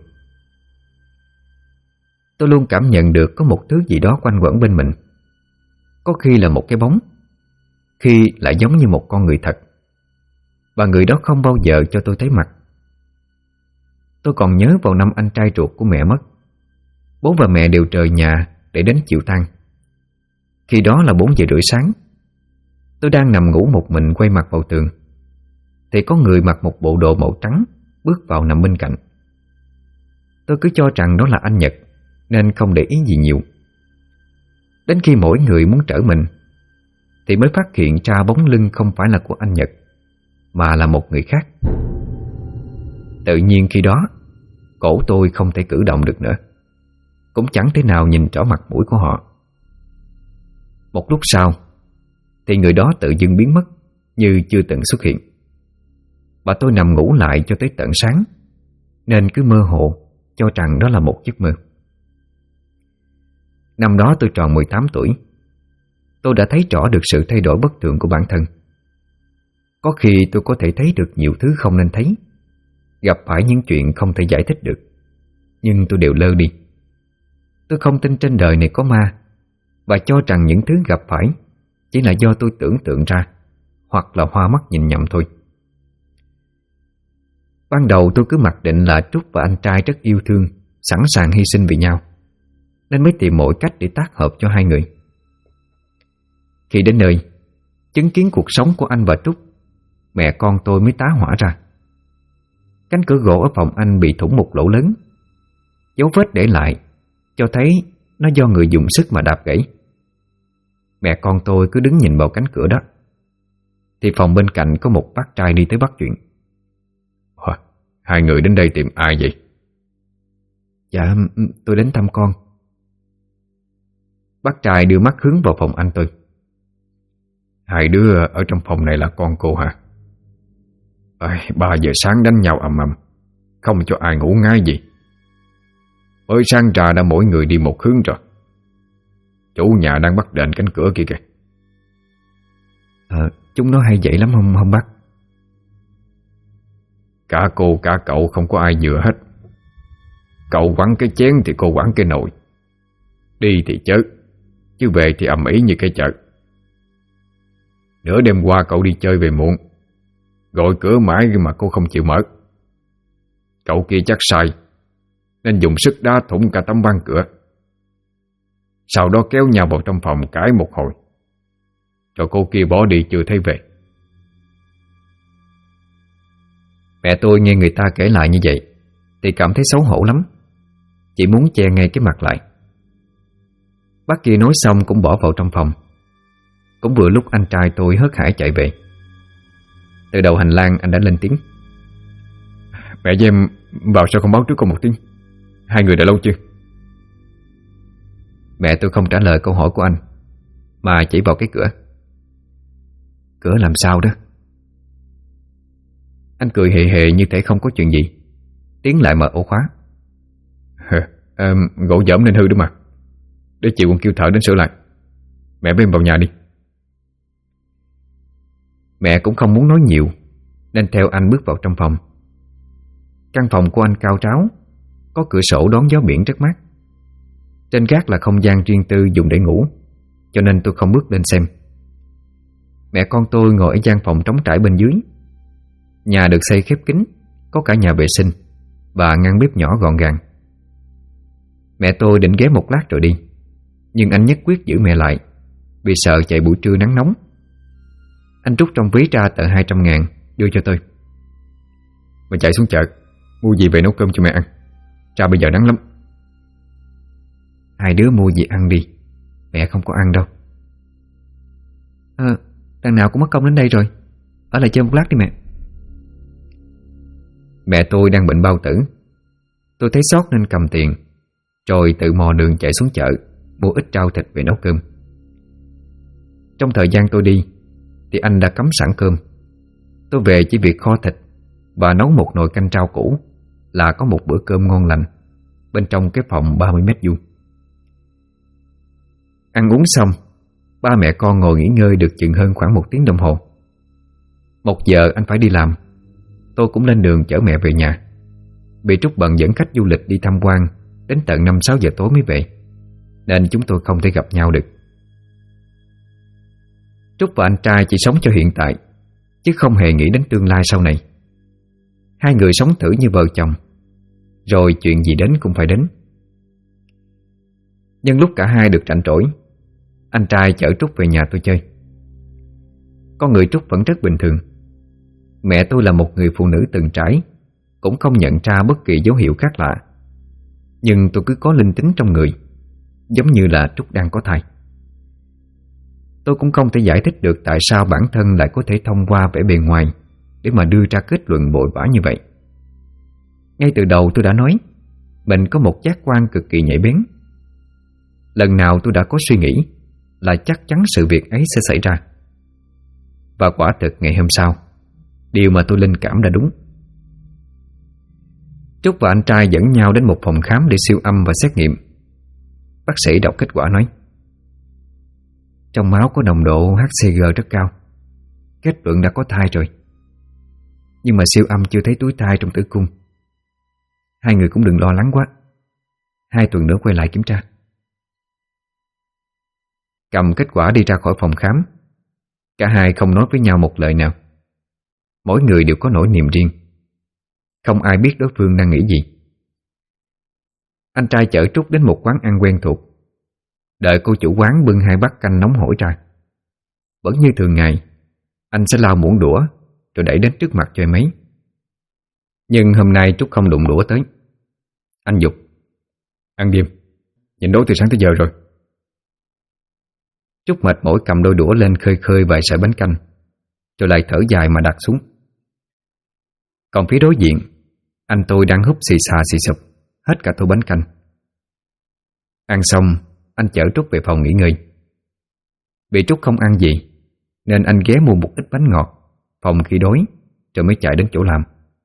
Tôi luôn cảm nhận được có một thứ gì đó quanh quẩn bên mình. Có khi là một cái bóng, khi lại giống như một con người thật. Và người đó không bao giờ cho tôi thấy mặt. Tôi còn nhớ vào năm anh trai ruột của mẹ mất. Bố và mẹ đều rời nhà để đến chịu tang. Khi đó là 4 giờ rưỡi sáng. Tôi đang nằm ngủ một mình quay mặt vào tường, thì có người mặc một bộ đồ màu trắng bước vào nằm bên cạnh. Tôi cứ cho rằng đó là anh Nhật, nên không để ý gì nhiều. Đến khi mỗi người muốn trở mình, thì mới phát hiện ra bóng lưng không phải là của anh Nhật, mà là một người khác. Tự nhiên khi đó, cổ tôi không thể cử động được nữa, cũng chẳng thể nào nhìn rõ mặt mũi của họ. Một lúc sau thì người đó tự dưng biến mất, như chưa từng xuất hiện. Và tôi nằm ngủ lại cho tới tận sáng, nên cứ mơ hồ cho rằng đó là một giấc mơ. Năm đó tôi tròn 18 tuổi. Tôi đã thấy rõ được sự thay đổi bất thường của bản thân. Có khi tôi có thể thấy được nhiều thứ không nên thấy, gặp phải những chuyện không thể giải thích được, nhưng tôi đều lơ đi. Tôi không tin trên đời này có ma, và cho rằng những thứ gặp phải chỉ là do tôi tưởng tượng ra, hoặc là hoa mắt nhìn nhầm thôi. Ban đầu tôi cứ mặc định là Trúc và anh trai rất yêu thương, sẵn sàng hy sinh vì nhau, nên mới tìm mọi cách để tác hợp cho hai người. Khi đến nơi, chứng kiến cuộc sống của anh và Trúc, mẹ con tôi mới tá hỏa ra. Cánh cửa gỗ ở phòng anh bị thủng một lỗ lớn. Dấu vết để lại cho thấy nó do người dùng sức mà đạp gãy. Mẹ con tôi cứ đứng nhìn vào cánh cửa đó, thì phòng bên cạnh có một bác trai đi tới bắt chuyện. Hai người đến đây tìm ai vậy? Dạ, tôi đến thăm con. Bác trai đưa mắt hướng vào phòng anh tôi. Hai đứa ở trong phòng này là con cô hả? 3 giờ sáng đánh nhau ầm ầm, không cho ai ngủ ngáy gì. Mới sáng trà đã mỗi người đi một hướng rồi. Chủ nhà đang bắt đền cánh cửa kia kìa. Chúng nó hay vậy lắm không bác? Cả cô cả cậu không có ai vừa hết. Cậu quẳng cái chén thì cô quẳng cái nồi. Đi thì chớ, chứ về thì ầm ĩ như cái chợ. Nửa đêm qua cậu đi chơi về muộn, gọi cửa mãi mà cô không chịu mở. Cậu kia chắc sai, nên dùng sức đá thủng cả tấm ván cửa. Sau đó kéo nhau vào trong phòng cãi một hồi, rồi cô kia bỏ đi chưa thấy về. Mẹ tôi nghe người ta kể lại như vậy thì cảm thấy xấu hổ lắm, chỉ muốn che ngay cái mặt lại. Bác kia nói xong cũng bỏ vào trong phòng. Cũng vừa lúc anh trai tôi hớt hải chạy về. Từ đầu hành lang anh đã lên tiếng. Mẹ với em vào sao không báo trước con một tiếng? Hai người đã lâu chưa? Mẹ tôi không trả lời câu hỏi của anh, mà chỉ vào cái cửa. Cửa làm sao đó? Anh cười hề hề như thể không có chuyện gì, tiến lại mở ổ khóa. Gỗ dởm nên hư đó mà. Để chị còn kêu thợ đến sửa lại. Mẹ với em vào nhà đi. Mẹ cũng không muốn nói nhiều, nên theo anh bước vào trong phòng. Căn phòng của anh cao ráo, có cửa sổ đón gió biển rất mát. Trên gác là không gian riêng tư dùng để ngủ, cho nên tôi không bước lên xem. Mẹ con tôi ngồi ở gian phòng trống trải bên dưới. Nhà được xây khép kín, có cả nhà vệ sinh và ngăn bếp nhỏ gọn gàng. Mẹ tôi định ghé một lát rồi đi, nhưng anh nhất quyết giữ mẹ lại, vì sợ chạy buổi trưa nắng nóng. Anh rút trong ví ra tờ 200.000 đưa cho tôi. Mình chạy xuống chợ mua gì về nấu cơm cho mẹ ăn. Ra bây giờ nắng lắm. Hai đứa mua gì ăn đi, mẹ không có ăn đâu. Đằng nào cũng mất công đến đây rồi, ở lại chơi một lát đi mẹ. Mẹ tôi đang bệnh bao tử. Tôi thấy sót nên cầm tiền, rồi tự mò đường chạy xuống chợ mua ít rau thịt về nấu cơm. Trong thời gian tôi đi thì anh đã cắm sẵn cơm. Tôi về chỉ việc kho thịt, và nấu một nồi canh rau củ là có một bữa cơm ngon lành bên trong cái phòng 30 mét vuông. Ăn uống xong, ba mẹ con ngồi nghỉ ngơi được chừng hơn khoảng 1 tiếng đồng hồ. 1 giờ anh phải đi làm. Tôi cũng lên đường chở mẹ về nhà. Bị Trúc bận dẫn khách du lịch đi tham quan đến tận 5-6 giờ tối mới về, nên chúng tôi không thể gặp nhau được. Trúc và anh trai chỉ sống cho hiện tại, chứ không hề nghĩ đến tương lai sau này. Hai người sống thử như vợ chồng, rồi chuyện gì đến cũng phải đến. Nhưng lúc cả hai được rảnh rỗi, anh trai chở Trúc về nhà tôi chơi. Con người Trúc vẫn rất bình thường. Mẹ tôi là một người phụ nữ từng trải, cũng không nhận ra bất kỳ dấu hiệu khác lạ. Nhưng tôi cứ có linh tính trong người, giống như là Trúc đang có thai. Tôi cũng không thể giải thích được tại sao bản thân lại có thể thông qua vẻ bề ngoài để mà đưa ra kết luận vội vã như vậy. Ngay từ đầu tôi đã nói mình có một giác quan cực kỳ nhạy bén. Lần nào tôi đã có suy nghĩ là chắc chắn sự việc ấy sẽ xảy ra. Và quả thực ngày hôm sau, điều mà tôi linh cảm đã đúng. Trúc và anh trai dẫn nhau đến một phòng khám để siêu âm và xét nghiệm. Bác sĩ đọc kết quả nói: trong máu có nồng độ HCG rất cao, kết luận đã có thai rồi. Nhưng mà siêu âm chưa thấy túi thai trong tử cung. Hai người cũng đừng lo lắng quá, 2 tuần nữa quay lại kiểm tra. Cầm kết quả đi ra khỏi phòng khám. Cả hai không nói với nhau một lời nào. Mỗi người đều có nỗi niềm riêng, không ai biết đối phương đang nghĩ gì. Anh trai chở Trúc đến một quán ăn quen thuộc. Đợi cô chủ quán bưng 2 bát canh nóng hổi ra. Vẫn như thường ngày, anh sẽ lau muỗng đũa rồi đẩy đến trước mặt cho em ấy. Nhưng hôm nay Trúc không đụng đũa tới. Anh giục: ăn đêm, nhìn đói từ sáng tới giờ rồi. Trúc mệt mỏi cầm đôi đũa lên khơi khơi vài sợi bánh canh, rồi lại thở dài mà đặt xuống. Còn phía đối diện, anh tôi đang húp xì xà xì sụp hết cả tô bánh canh. Ăn xong, anh chở Trúc về phòng nghỉ ngơi. Vì Trúc không ăn gì, nên anh ghé mua một ít bánh ngọt phòng khi đói, rồi mới chạy đến chỗ làm.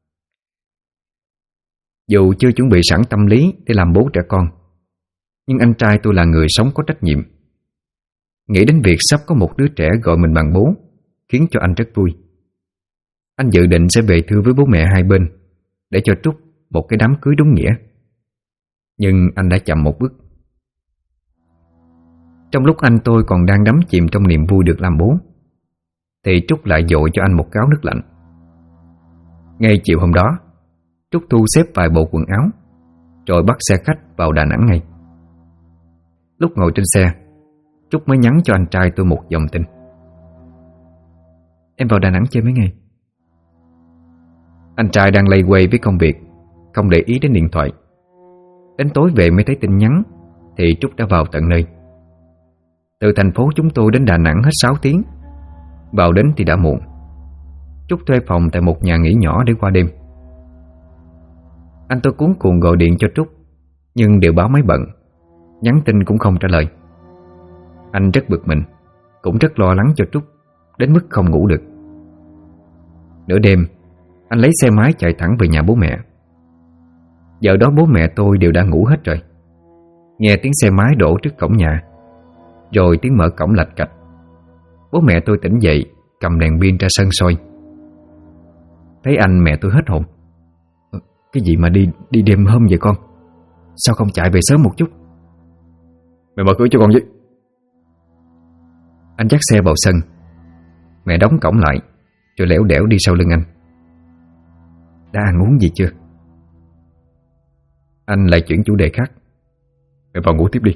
Dù chưa chuẩn bị sẵn tâm lý để làm bố trẻ con, nhưng anh trai tôi là người sống có trách nhiệm. Nghĩ đến việc sắp có một đứa trẻ gọi mình bằng bố khiến cho anh rất vui. Anh dự định sẽ về thưa với bố mẹ hai bên để cho Trúc một cái đám cưới đúng nghĩa. Nhưng anh đã chậm một bước. Trong lúc anh tôi còn đang đắm chìm trong niềm vui được làm bố, thì Trúc lại dội cho anh một gáo nước lạnh. Ngay chiều hôm đó, Trúc thu xếp vài bộ quần áo rồi bắt xe khách vào Đà Nẵng ngay. Lúc ngồi trên xe, Trúc mới nhắn cho anh trai tôi một dòng tin: em vào Đà Nẵng chơi mấy ngày. Anh trai đang lây quay với công việc, không để ý đến điện thoại. Đến tối về mới thấy tin nhắn thì Trúc đã vào tận nơi. Từ thành phố chúng tôi đến Đà Nẵng hết 6 tiếng. Vào đến thì đã muộn. Trúc thuê phòng tại một nhà nghỉ nhỏ để qua đêm. Anh tôi cuống cuồng gọi điện cho Trúc, nhưng đều báo máy bận, nhắn tin cũng không trả lời. Anh rất bực mình, cũng rất lo lắng cho Trúc, đến mức không ngủ được. Nửa đêm, anh lấy xe máy chạy thẳng về nhà bố mẹ. Giờ đó bố mẹ tôi đều đã ngủ hết rồi. Nghe tiếng xe máy đổ trước cổng nhà, rồi tiếng mở cổng lạch cạch. Bố mẹ tôi tỉnh dậy, cầm đèn pin ra sân soi. Thấy anh, mẹ tôi hết hồn: cái gì mà đi đêm hôm vậy con? Sao không chạy về sớm một chút? Mẹ mở cửa cho con với. Anh dắt xe vào sân. Mẹ đóng cổng lại, rồi lẻo đẻo đi sau lưng anh. Đã ăn uống gì chưa? Anh lại chuyển chủ đề khác: Mẹ vào ngủ tiếp đi.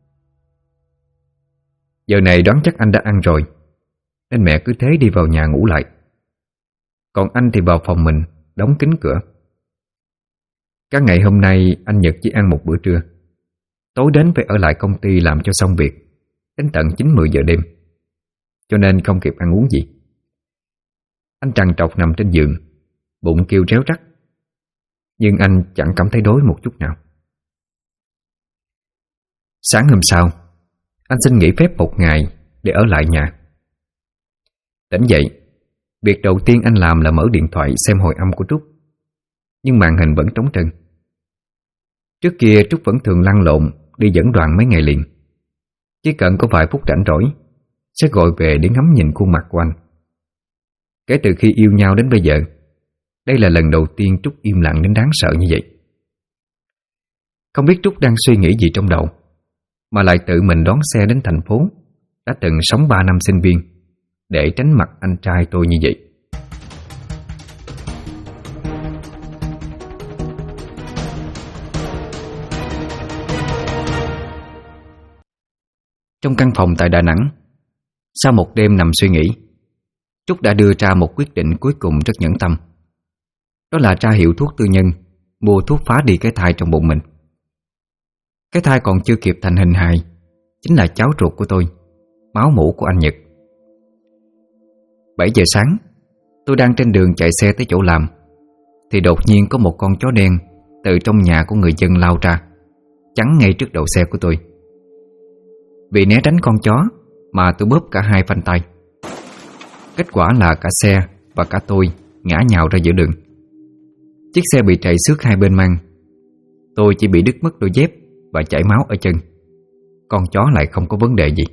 Giờ này đoán chắc anh đã ăn rồi, nên mẹ cứ thế đi vào nhà ngủ lại. Còn anh thì vào phòng mình, đóng kín cửa. Cả ngày hôm nay anh Nhật chỉ ăn một bữa trưa. Tối đến phải ở lại công ty làm cho xong việc đến tận 9-10 giờ đêm, cho nên không kịp ăn uống gì. Anh trằn trọc nằm trên giường, bụng kêu réo rắt, nhưng anh chẳng cảm thấy đói một chút nào. Sáng hôm sau, anh xin nghỉ phép một ngày để ở lại nhà. Tỉnh dậy, Việc đầu tiên anh làm là mở điện thoại xem hồi âm của Trúc, nhưng màn hình vẫn trống trơn. Trước kia Trúc vẫn thường lăn lộn đi dẫn đoàn mấy ngày liền. Chỉ cần có vài phút rảnh rỗi sẽ gọi về để ngắm nhìn khuôn mặt của anh. Kể từ khi yêu nhau đến bây giờ, đây là lần đầu tiên Trúc im lặng đến đáng sợ như vậy. Không biết Trúc đang suy nghĩ gì trong đầu mà lại tự mình đón xe đến thành phố đã từng sống 3 năm sinh viên để tránh mặt anh trai tôi như vậy. Trong căn phòng tại Đà Nẵng, sau một đêm nằm suy nghĩ, Trúc đã đưa ra một quyết định cuối cùng rất nhẫn tâm. Đó là ra hiệu thuốc tư nhân, mua thuốc phá đi cái thai trong bụng mình. Cái thai còn chưa kịp thành hình hài, chính là cháu ruột của tôi, máu mủ của anh Nhật. 7 giờ sáng, tôi đang trên đường chạy xe tới chỗ làm, thì đột nhiên có một con chó đen từ trong nhà của người dân lao ra, chắn ngay trước đầu xe của tôi. Vì né tránh con chó mà tôi bóp cả hai phanh tay. Kết quả là cả xe và cả tôi ngã nhào ra giữa đường. Chiếc xe bị trầy xước hai bên mang. Tôi chỉ bị đứt mất đôi dép và chảy máu ở chân. Con chó lại không có vấn đề gì.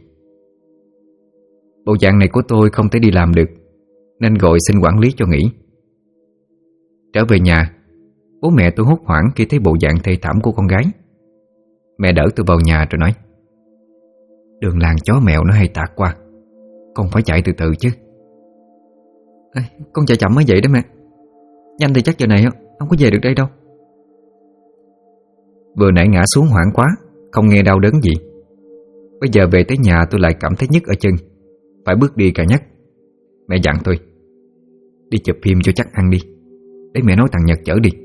Bộ dạng này của tôi không thể đi làm được, nên gọi xin quản lý cho nghỉ. Trở về nhà, bố mẹ tôi hốt hoảng khi thấy bộ dạng thê thảm của con gái. Mẹ đỡ tôi vào nhà rồi nói: "Đường làng chó mèo nó hay tạt qua, con phải chạy từ từ chứ." "Con chạy chậm mới vậy đó mẹ. Nhanh thì chắc giờ này không có về được đây đâu." Vừa nãy ngã xuống hoảng quá, không nghe đau đớn gì. Bây giờ về tới nhà tôi lại cảm thấy nhức ở chân, phải bước đi cả nhắc. Mẹ dặn tôi: "Đi chụp phim cho chắc ăn đi, để mẹ nói thằng Nhật chở đi."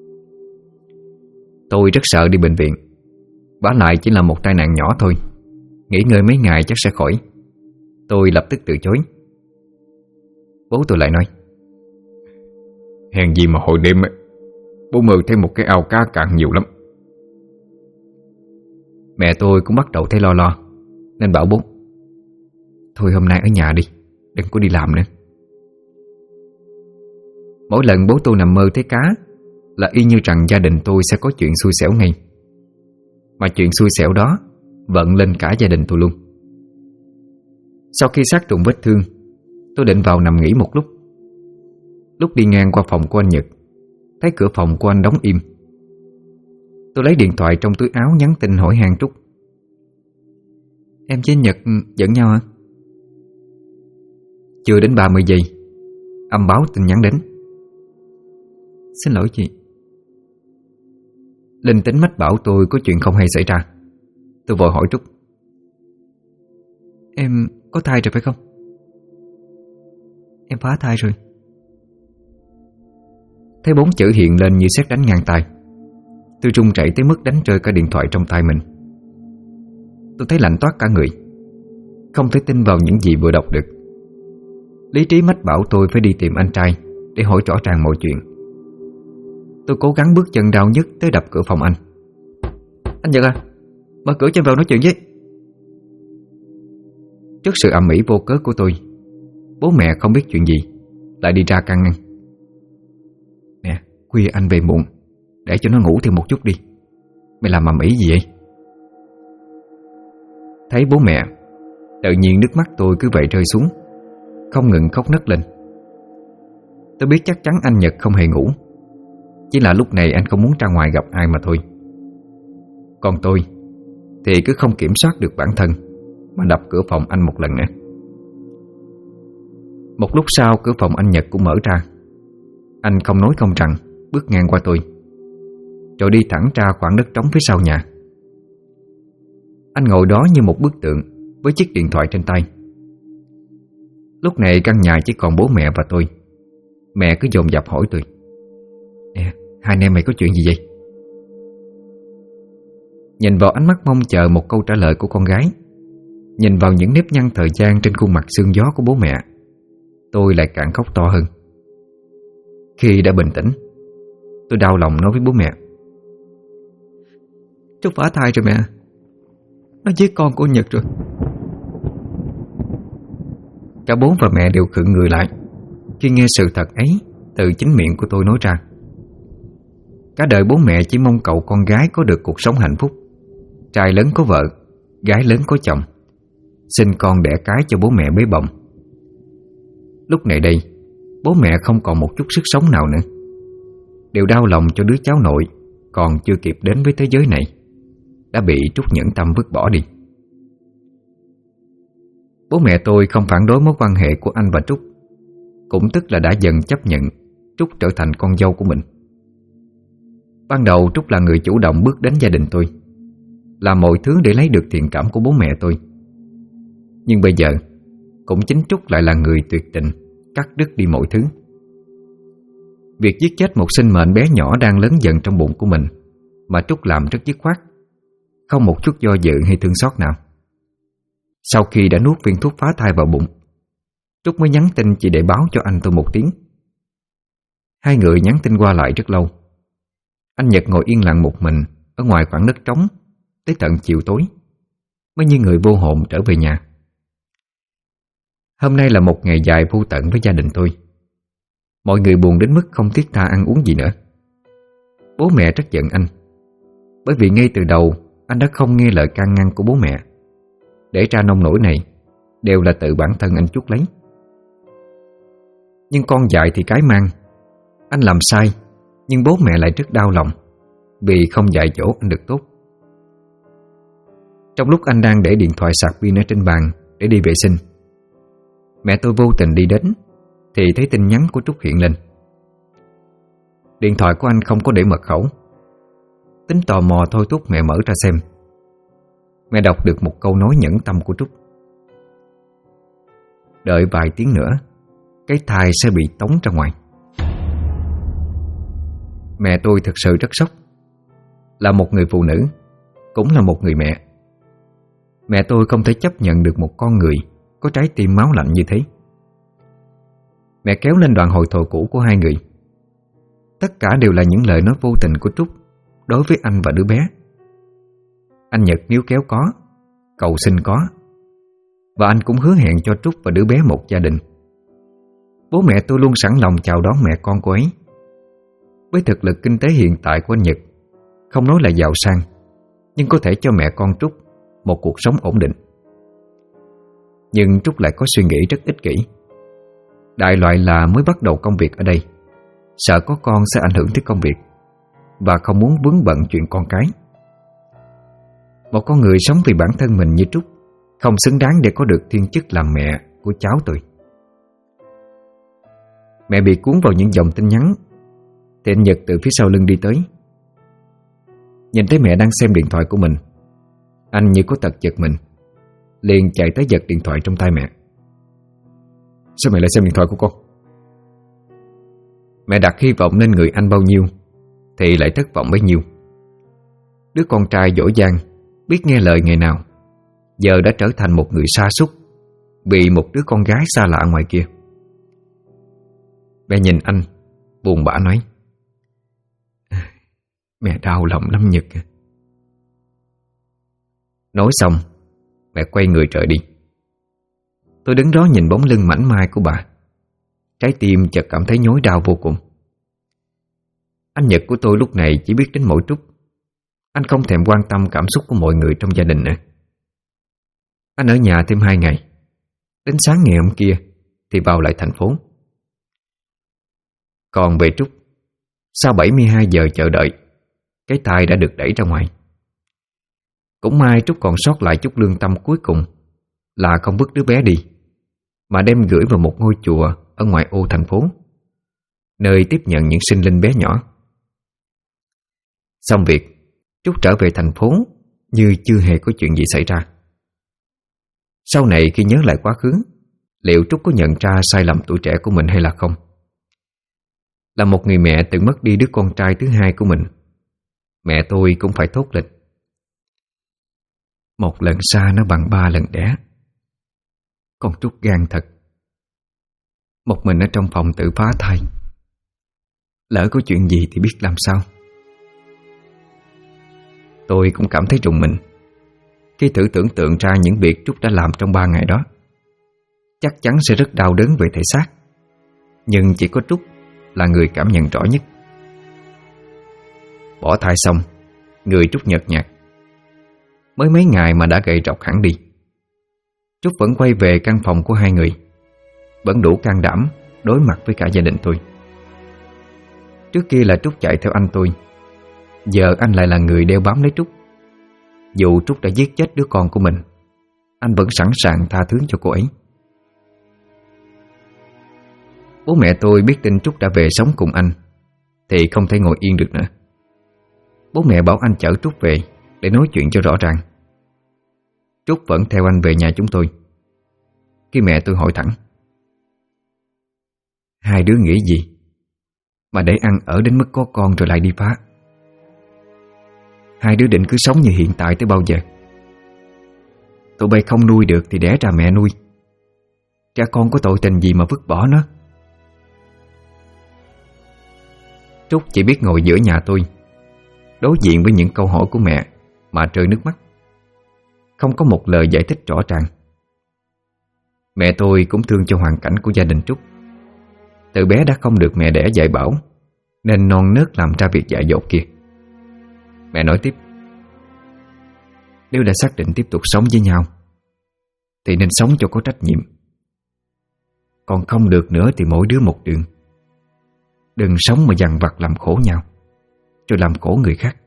Tôi rất sợ đi bệnh viện. Vả lại chỉ là một tai nạn nhỏ thôi, nghỉ ngơi mấy ngày chắc sẽ khỏi. Tôi lập tức từ chối. Bố tôi lại nói: "Hèn gì mà hồi đêm bố mơ thấy một cái ao cá cạn nhiều lắm." Mẹ tôi cũng bắt đầu thấy lo lo, nên bảo bố: "Thôi hôm nay ở nhà đi, đừng có đi làm nữa." Mỗi lần bố tôi nằm mơ thấy cá là y như rằng gia đình tôi sẽ có chuyện xui xẻo ngay. Mà chuyện xui xẻo đó vận lên cả gia đình tôi luôn. Sau khi sát trùng vết thương, tôi định vào nằm nghỉ một lúc. Lúc đi ngang qua phòng của anh Nhật, thấy cửa phòng của anh đóng im. Tôi lấy điện thoại trong túi áo nhắn tin hỏi han Trúc: "Em với Nhật giận nhau hả?" Chưa đến 30 giây, âm báo tin nhắn đến: "Xin lỗi chị." Linh tính mách bảo tôi có chuyện không hay xảy ra. Tôi vội hỏi Trúc: "Em có thai rồi phải không?" "Em phá thai rồi." Thấy 4 chữ hiện lên như sét đánh ngang tai. Tôi run rẩy tới mức đánh rơi cả điện thoại trong tay mình. Tôi thấy lạnh toát cả người, không thể tin vào những gì vừa đọc được. Lý trí mách bảo tôi phải đi tìm anh trai để hỏi rõ ràng mọi chuyện. Tôi cố gắng bước chân đau nhức tới đập cửa phòng anh. "Anh Nhật à, mở cửa cho em vào nói chuyện với." Trước sự ầm ĩ vô cớ của tôi, bố mẹ không biết chuyện gì lại đi ra can ngăn: "Nè, khuya anh về muộn, để cho nó ngủ thêm một chút đi. Mày làm ầm ĩ gì vậy?" Thấy bố mẹ, tự nhiên nước mắt tôi cứ vậy rơi xuống, không ngừng khóc nấc lên. Tôi biết chắc chắn anh Nhật không hề ngủ, chỉ là lúc này anh không muốn ra ngoài gặp ai mà thôi. Còn tôi thì cứ không kiểm soát được bản thân mà đập cửa phòng anh một lần nữa. Một lúc sau cửa phòng anh Nhật cũng mở ra. Anh không nói không rằng bước ngang qua tôi, rồi đi thẳng ra khoảng đất trống phía sau nhà. Anh ngồi đó như một bức tượng với chiếc điện thoại trên tay. Lúc này căn nhà chỉ còn bố mẹ và tôi. Mẹ cứ dồn dập hỏi tôi: "Nè, hai anh em mày có chuyện gì vậy?" Nhìn vào ánh mắt mong chờ một câu trả lời của con gái, nhìn vào những nếp nhăn thời gian trên khuôn mặt sương gió của bố mẹ, tôi lại càng khóc to hơn. Khi đã bình tĩnh, tôi đau lòng nói với bố mẹ: "Trúc phá thai rồi mẹ. Nó giết con của Nhật rồi." Cả bố và mẹ đều khựng người lại. khi nghe sự thật ấy từ chính miệng của tôi nói ra. Cả đời bố mẹ chỉ mong cậu con gái có được cuộc sống hạnh phúc, trai lớn có vợ, gái lớn có chồng, sinh con đẻ cái cho bố mẹ bế bồng. Lúc này đây, bố mẹ không còn một chút sức sống nào nữa, đều đau lòng cho đứa cháu nội còn chưa kịp đến với thế giới này đã bị Trúc nhẫn tâm vứt bỏ đi. Bố mẹ tôi không phản đối mối quan hệ của anh và Trúc, cũng tức là đã dần chấp nhận Trúc trở thành con dâu của mình. Ban đầu Trúc là người chủ động bước đến gia đình tôi, làm mọi thứ để lấy được thiện cảm của bố mẹ tôi. Nhưng bây giờ cũng chính Trúc lại là người tuyệt tình, cắt đứt đi mọi thứ. Việc giết chết một sinh mệnh bé nhỏ đang lớn dần trong bụng của mình mà Trúc làm rất dứt khoát, không một chút do dự hay thương xót nào. Sau khi đã nuốt viên thuốc phá thai vào bụng, Trúc mới nhắn tin chỉ để báo cho anh tôi một tiếng. Hai người nhắn tin qua lại rất lâu. Anh Nhật ngồi yên lặng một mình ở ngoài khoảng đất trống tới tận chiều tối, mới như người vô hồn trở về nhà. Hôm nay là một ngày dài vô tận với gia đình tôi. Mọi người buồn đến mức không thiết tha ăn uống gì nữa. Bố mẹ rất giận anh, bởi vì ngay từ đầu anh đã không nghe lời can ngăn của bố mẹ. Để ra nông nổi này đều là tự bản thân anh chuốc lấy. Nhưng con dại thì cái mang. Anh làm sai, nhưng bố mẹ lại rất đau lòng vì không dạy dỗ anh được tốt. Trong lúc anh đang để điện thoại sạc pin ở trên bàn để đi vệ sinh, mẹ tôi vô tình đi đến thì thấy tin nhắn của Trúc hiện lên. Điện thoại của anh không có để mật khẩu. Tính tò mò thôi thúc mẹ mở ra xem. Mẹ đọc được một câu nói nhẫn tâm của Trúc: đợi vài tiếng nữa cái thai sẽ bị tống ra ngoài. Mẹ tôi thực sự rất sốc. Là một người phụ nữ, cũng là một người mẹ, mẹ tôi không thể chấp nhận được một con người có trái tim máu lạnh như thế. Mẹ kéo lên đoạn hội thoại cũ của hai người. Tất cả đều là những lời nói vô tình của Trúc đối với anh và đứa bé. Anh Nhật níu kéo có, cầu xin có, và anh cũng hứa hẹn cho Trúc và đứa bé một gia đình. Bố mẹ tôi luôn sẵn lòng chào đón mẹ con cô ấy. Với thực lực kinh tế hiện tại của anh Nhật, không nói là giàu sang, nhưng có thể cho mẹ con Trúc một cuộc sống ổn định. Nhưng Trúc lại có suy nghĩ rất ích kỷ. Đại loại là mới bắt đầu công việc ở đây, sợ có con sẽ ảnh hưởng tới công việc, và không muốn vướng bận chuyện con cái. Một con người sống vì bản thân mình như Trúc không xứng đáng để có được thiên chức làm mẹ của cháu tôi. Mẹ bị cuốn vào những dòng tin nhắn thì anh Nhật từ phía sau lưng đi tới. Nhìn thấy mẹ đang xem điện thoại của mình, anh như có tật giật mình, liền chạy tới giật điện thoại trong tay mẹ. Sao mẹ lại xem điện thoại của con? Mẹ đặt hy vọng lên người anh bao nhiêu thì lại thất vọng bấy nhiêu. Đứa con trai dỗ dang, biết nghe lời ngày nào, giờ đã trở thành một người sa sút vì một đứa con gái xa lạ ngoài kia. Mẹ nhìn anh, buồn bã nói: mẹ đau lòng lắm Nhật. Nói xong, mẹ quay người rời đi. Tôi đứng đó nhìn bóng lưng mảnh mai của bà, trái tim chợt cảm thấy nhói đau vô cùng. Anh Nhật của tôi lúc này chỉ biết đến mỗi Trúc. Anh không thèm quan tâm cảm xúc của mọi người trong gia đình nữa. Anh ở nhà thêm 2 ngày. Đến sáng ngày hôm kia thì vào lại thành phố. Còn về Trúc, sau 72 giờ chờ đợi, cái thai đã được đẩy ra ngoài. Cũng may Trúc còn sót lại chút lương tâm cuối cùng là không vứt đứa bé đi, mà đem gửi vào một ngôi chùa ở ngoại ô thành phố, nơi tiếp nhận những sinh linh bé nhỏ. Xong việc, Trúc trở về thành phố như chưa hề có chuyện gì xảy ra. Sau này khi nhớ lại quá khứ, liệu Trúc có nhận ra sai lầm tuổi trẻ của mình hay là không? Là một người mẹ từng mất đi đứa con trai thứ hai của mình, mẹ tôi cũng phải thốt lên: một lần xa nó bằng 3 lần đẻ. Con Trúc gan thật. Một mình ở trong phòng tự phá thai, lỡ có chuyện gì thì biết làm sao. Tôi cũng cảm thấy rùng mình khi thử tưởng tượng ra những việc Trúc đã làm trong 3 ngày đó. Chắc chắn sẽ rất đau đớn về thể xác, Nhưng chỉ có Trúc là người cảm nhận rõ nhất. Bỏ thai xong, người Trúc nhợt nhạt. Mới mấy ngày mà đã gầy rộc hẳn đi. Trúc vẫn quay về căn phòng của hai người, vẫn đủ can đảm đối mặt với cả gia đình tôi. Trước kia là Trúc chạy theo anh tôi, giờ anh lại là người đeo bám lấy Trúc. Dù Trúc đã giết chết đứa con của mình, anh vẫn sẵn sàng tha thứ cho cô ấy. Bố mẹ tôi biết tin Trúc đã về sống cùng anh thì không thể ngồi yên được nữa. Bố mẹ bảo anh chở Trúc về để nói chuyện cho rõ ràng. Trúc vẫn theo anh về nhà chúng tôi. Khi mẹ tôi hỏi thẳng: hai đứa nghĩ gì mà để ăn ở đến mức có con rồi lại đi phá? Hai đứa định cứ sống như hiện tại tới bao giờ? Tụi bay không nuôi được thì đẻ ra mẹ nuôi. Cha con có tội tình gì mà vứt bỏ nó? Trúc chỉ biết ngồi giữa nhà tôi, đối diện với những câu hỏi của mẹ mà rơi nước mắt, không có một lời giải thích rõ ràng. Mẹ tôi cũng thương cho hoàn cảnh của gia đình Trúc. Từ bé đã không được mẹ đẻ dạy bảo, nên non nớt làm ra việc dại dột kia. Mẹ nói tiếp: nếu đã xác định tiếp tục sống với nhau thì nên sống cho có trách nhiệm. Còn không được nữa thì mỗi đứa một đường. Đừng sống mà dằn vặt làm khổ nhau, rồi làm khổ người khác.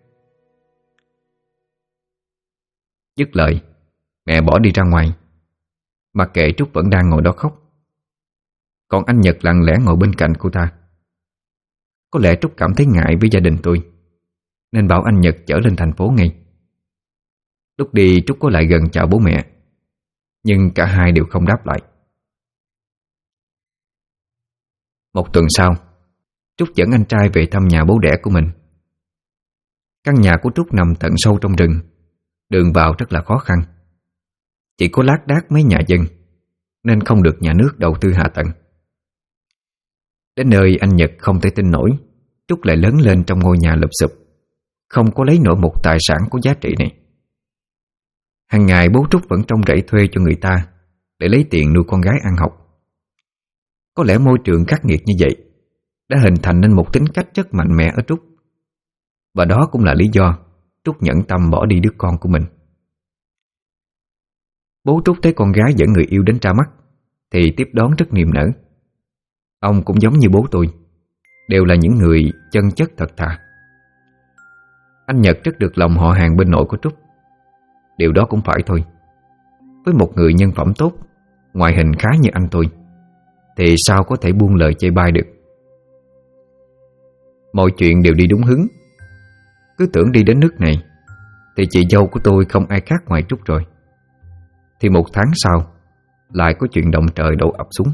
Dứt lời, mẹ bỏ đi ra ngoài, mặc kệ Trúc vẫn đang ngồi đó khóc. Còn anh Nhật lặng lẽ ngồi bên cạnh cô ta. Có lẽ Trúc cảm thấy ngại với gia đình tôi, nên bảo anh Nhật chở lên thành phố ngay. Lúc đi Trúc có lại gần chào bố mẹ, nhưng cả hai đều không đáp lại. Một tuần sau, Trúc dẫn anh trai về thăm nhà bố đẻ của mình. Căn nhà của Trúc nằm tận sâu trong rừng, đường vào rất là khó khăn. Chỉ có lác đác mấy nhà dân, nên không được nhà nước đầu tư hạ tầng. Đến nơi anh Nhật không thể tin nổi Trúc lại lớn lên trong ngôi nhà lụp xụp, không có lấy nổi một tài sản có giá trị này. Hàng ngày bố Trúc vẫn trông rẫy thuê cho người ta để lấy tiền nuôi con gái ăn học. Có lẽ môi trường khắc nghiệt như vậy đã hình thành nên một tính cách rất mạnh mẽ ở Trúc. Và đó cũng là lý do Trúc nhẫn tâm bỏ đi đứa con của mình. Bố Trúc thấy con gái dẫn người yêu đến ra mắt thì tiếp đón rất niềm nở. Ông cũng giống như bố tôi, đều là những người chân chất thật thà. Anh Nhật rất được lòng họ hàng bên nội của Trúc. Điều đó cũng phải thôi. Với một người nhân phẩm tốt, ngoại hình khá như anh tôi, thì sao có thể buông lời chê bai được. Mọi chuyện đều đi đúng hướng. Cứ tưởng đi đến nước này thì chị dâu của tôi không ai khác ngoài Trúc rồi. Thì một tháng sau lại có chuyện động trời đổ ập xuống.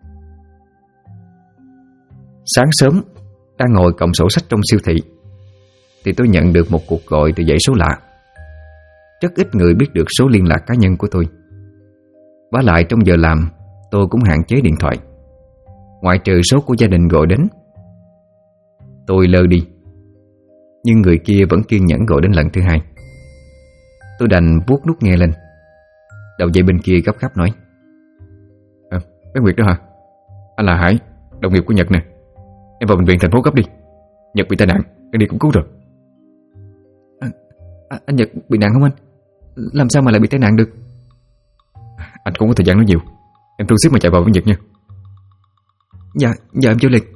Sáng sớm, đang ngồi còng sổ sách trong siêu thị thì tôi nhận được một cuộc gọi từ dãy số lạ. Rất ít người biết được số liên lạc cá nhân của tôi. Vả lại trong giờ làm, tôi cũng hạn chế điện thoại, ngoại trừ số của gia đình gọi đến. Tôi lơ đi, nhưng người kia vẫn kiên nhẫn gọi đến lần thứ hai. Tôi đành vuốt nút nghe lên. Đầu dây bên kia gấp gáp nói: Bé Nguyệt đó hả? Anh là Hải, đồng nghiệp của Nhật nè. Em vào bệnh viện thành phố gấp đi. Nhật bị tai nạn, em đi cấp cứu rồi. Anh Nhật bị nạn không anh? Làm sao mà lại bị tai nạn được? Anh cũng có thời gian nói nhiều. Em thu xếp mà chạy vào với Nhật nha. Dạ em vô liền.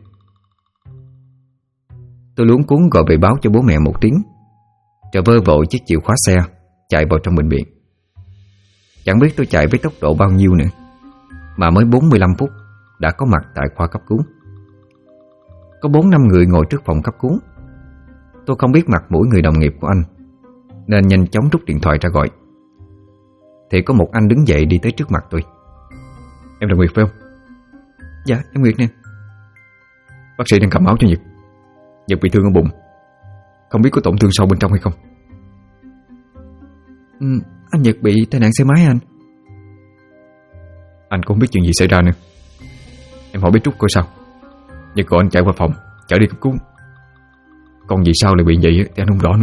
Tôi luống cuống gọi về báo cho bố mẹ một tiếng, rồi vơ vội chiếc chìa khóa xe chạy vào trong bệnh viện. Chẳng biết tôi chạy với tốc độ bao nhiêu nữa, mà mới 45 phút đã có mặt tại khoa cấp cứu. Có 4-5 người ngồi trước phòng cấp cứu. Tôi không biết mặt mũi người đồng nghiệp của anh, nên nhanh chóng rút điện thoại ra gọi. Thì có một anh đứng dậy đi tới trước mặt tôi. Em là Nguyệt phải không? Dạ em Nguyệt nè. Bác sĩ đang cầm máu cho Nhật. Nhật bị thương ở bụng, không biết có tổn thương sâu bên trong hay không. Anh Nhật bị tai nạn xe máy anh. Anh cũng không biết chuyện gì xảy ra nữa. Em hỏi bé Trúc coi sao. Nhật gọi anh chạy qua phòng chở đi cấp cứu. Còn vì sao lại bị vậy thì anh không rõ nữa.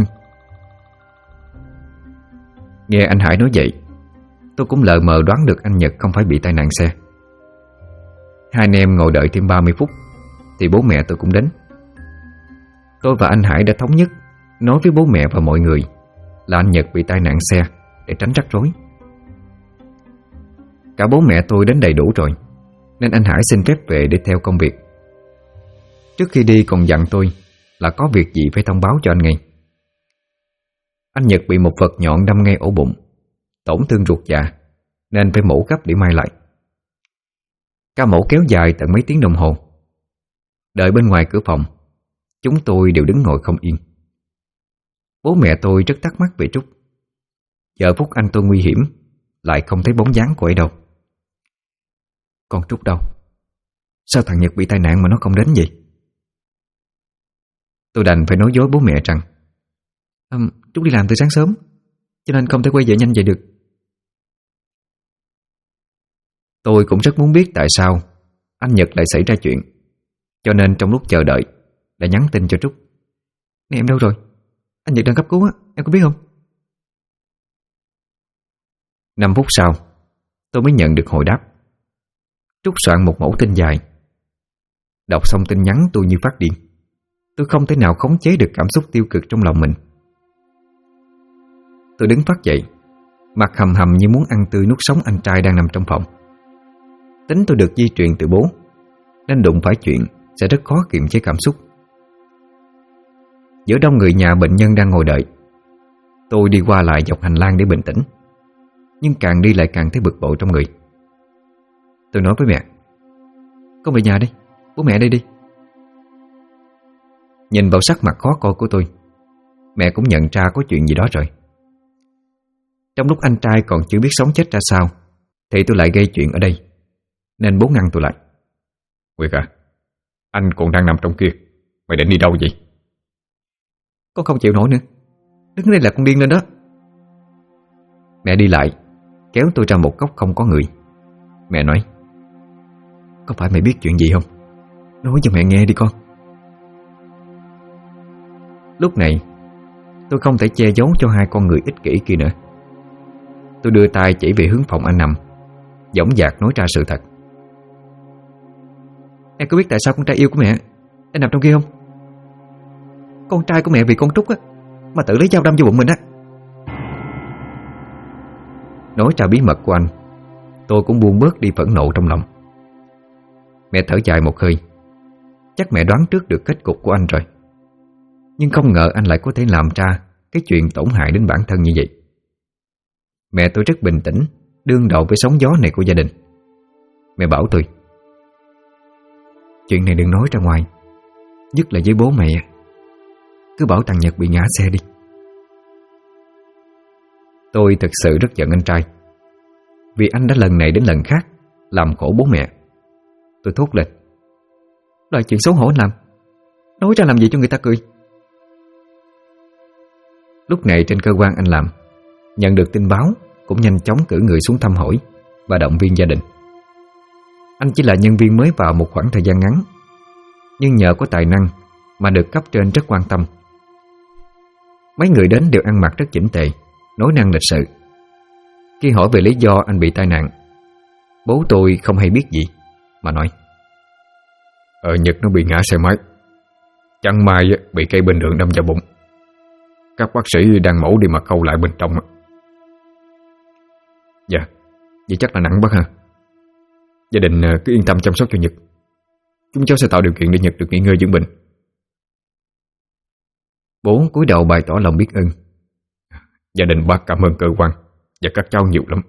Nghe anh Hải nói vậy, tôi cũng lờ mờ đoán được anh Nhật không phải bị tai nạn xe. Hai anh em ngồi đợi thêm 30 phút thì bố mẹ tôi cũng đến. Tôi và anh Hải đã thống nhất nói với bố mẹ và mọi người là anh Nhật bị tai nạn xe để tránh rắc rối. Cả bố mẹ tôi đến đầy đủ rồi, nên anh Hải xin phép về để theo công việc. Trước khi đi còn dặn tôi là có việc gì phải thông báo cho anh ngay. Anh Nhật bị một vật nhọn đâm ngay ổ bụng, tổn thương ruột già, nên phải mổ gấp để may lại. Ca mổ kéo dài tận mấy tiếng đồng hồ. Đợi bên ngoài cửa phòng, chúng tôi đều đứng ngồi không yên. Bố mẹ tôi rất thắc mắc về Trúc. Giờ phút anh tôi nguy hiểm, lại không thấy bóng dáng của ấy đâu. Con Trúc đâu? Sao thằng Nhật bị tai nạn mà nó không đến vậy? Tôi đành phải nói dối bố mẹ rằng Trúc đi làm từ sáng sớm, cho nên không thể quay về nhanh vậy được. Tôi cũng rất muốn biết tại sao anh Nhật lại xảy ra chuyện, cho nên trong lúc chờ đợi đã nhắn tin cho Trúc. Nè em đâu rồi? Anh Nhật đang cấp cứu á, em có biết không? 5 phút sau tôi mới nhận được hồi đáp. Trúc soạn một mẫu tin dài. Đọc xong tin nhắn tôi như phát điên. Tôi không thể nào khống chế được cảm xúc tiêu cực trong lòng mình. Tôi đứng phát dậy, mặt hầm hầm như muốn ăn tươi nuốt sống anh trai đang nằm trong phòng. Tính tôi được di truyền từ bố, nên đụng phải chuyện sẽ rất khó kiềm chế cảm xúc. Giữa đông người nhà bệnh nhân đang ngồi đợi, tôi đi qua lại dọc hành lang để bình tĩnh, nhưng càng đi lại càng thấy bực bội trong người. Tôi nói với mẹ: con về nhà đi, bố mẹ đây đi. Nhìn vào sắc mặt khó coi của tôi, mẹ cũng nhận ra có chuyện gì đó rồi. Trong lúc anh trai còn chưa biết sống chết ra sao thì tôi lại gây chuyện ở đây, nên bố ngăn tôi lại. Nguyệt à, anh còn đang nằm trong kia, mày định đi đâu vậy? Con không chịu nổi nữa, đứng đây là con điên lên đó. Mẹ đi lại, kéo tôi ra một góc không có người. Mẹ nói: có phải mày biết chuyện gì không? Nói cho mẹ nghe đi con. Lúc này tôi không thể che giấu cho hai con người ích kỷ kia nữa. Tôi đưa tay chỉ về hướng phòng anh nằm, dõng dạc nói ra sự thật. Em có biết tại sao con trai yêu của mẹ đang nằm trong kia không? Con trai của mẹ vì con Trúc á mà tự lấy dao đâm vô bụng mình á. Nói ra bí mật của anh, tôi cũng buông bớt đi phẫn nộ trong lòng. Mẹ thở dài một hơi. Chắc mẹ đoán trước được kết cục của anh rồi, nhưng không ngờ anh lại có thể làm ra cái chuyện tổn hại đến bản thân như vậy. Mẹ tôi rất bình tĩnh, đương đầu với sóng gió này của gia đình. Mẹ bảo tôi: chuyện này đừng nói ra ngoài, nhất là với bố mẹ. Cứ bảo thằng Nhật bị ngã xe đi. Tôi thực sự rất giận anh trai, vì anh đã lần này đến lần khác làm khổ bố mẹ. Tôi thốt lên: loại chuyện xấu hổ anh làm, nói ra làm gì cho người ta cười. Lúc này trên cơ quan anh làm nhận được tin báo, cũng nhanh chóng cử người xuống thăm hỏi và động viên gia đình. Anh chỉ là nhân viên mới vào một khoảng thời gian ngắn, nhưng nhờ có tài năng mà được cấp trên rất quan tâm. Mấy người đến đều ăn mặc rất chỉnh tề, nói năng lịch sự. Khi hỏi về lý do anh bị tai nạn, bố tôi không hay biết gì mà nói: Nhật nó bị ngã xe máy, chẳng may bị cây bên đường đâm vào bụng. Các bác sĩ đang mổ đi mà khâu lại bên trong. Dạ, vậy chắc là nặng bác ha. Gia đình cứ yên tâm chăm sóc cho Nhật. Chúng cháu sẽ tạo điều kiện để Nhật được nghỉ ngơi dưỡng bệnh. Bố cúi đầu bày tỏ lòng biết ơn. Gia đình bác cảm ơn cơ quan và các cháu nhiều lắm.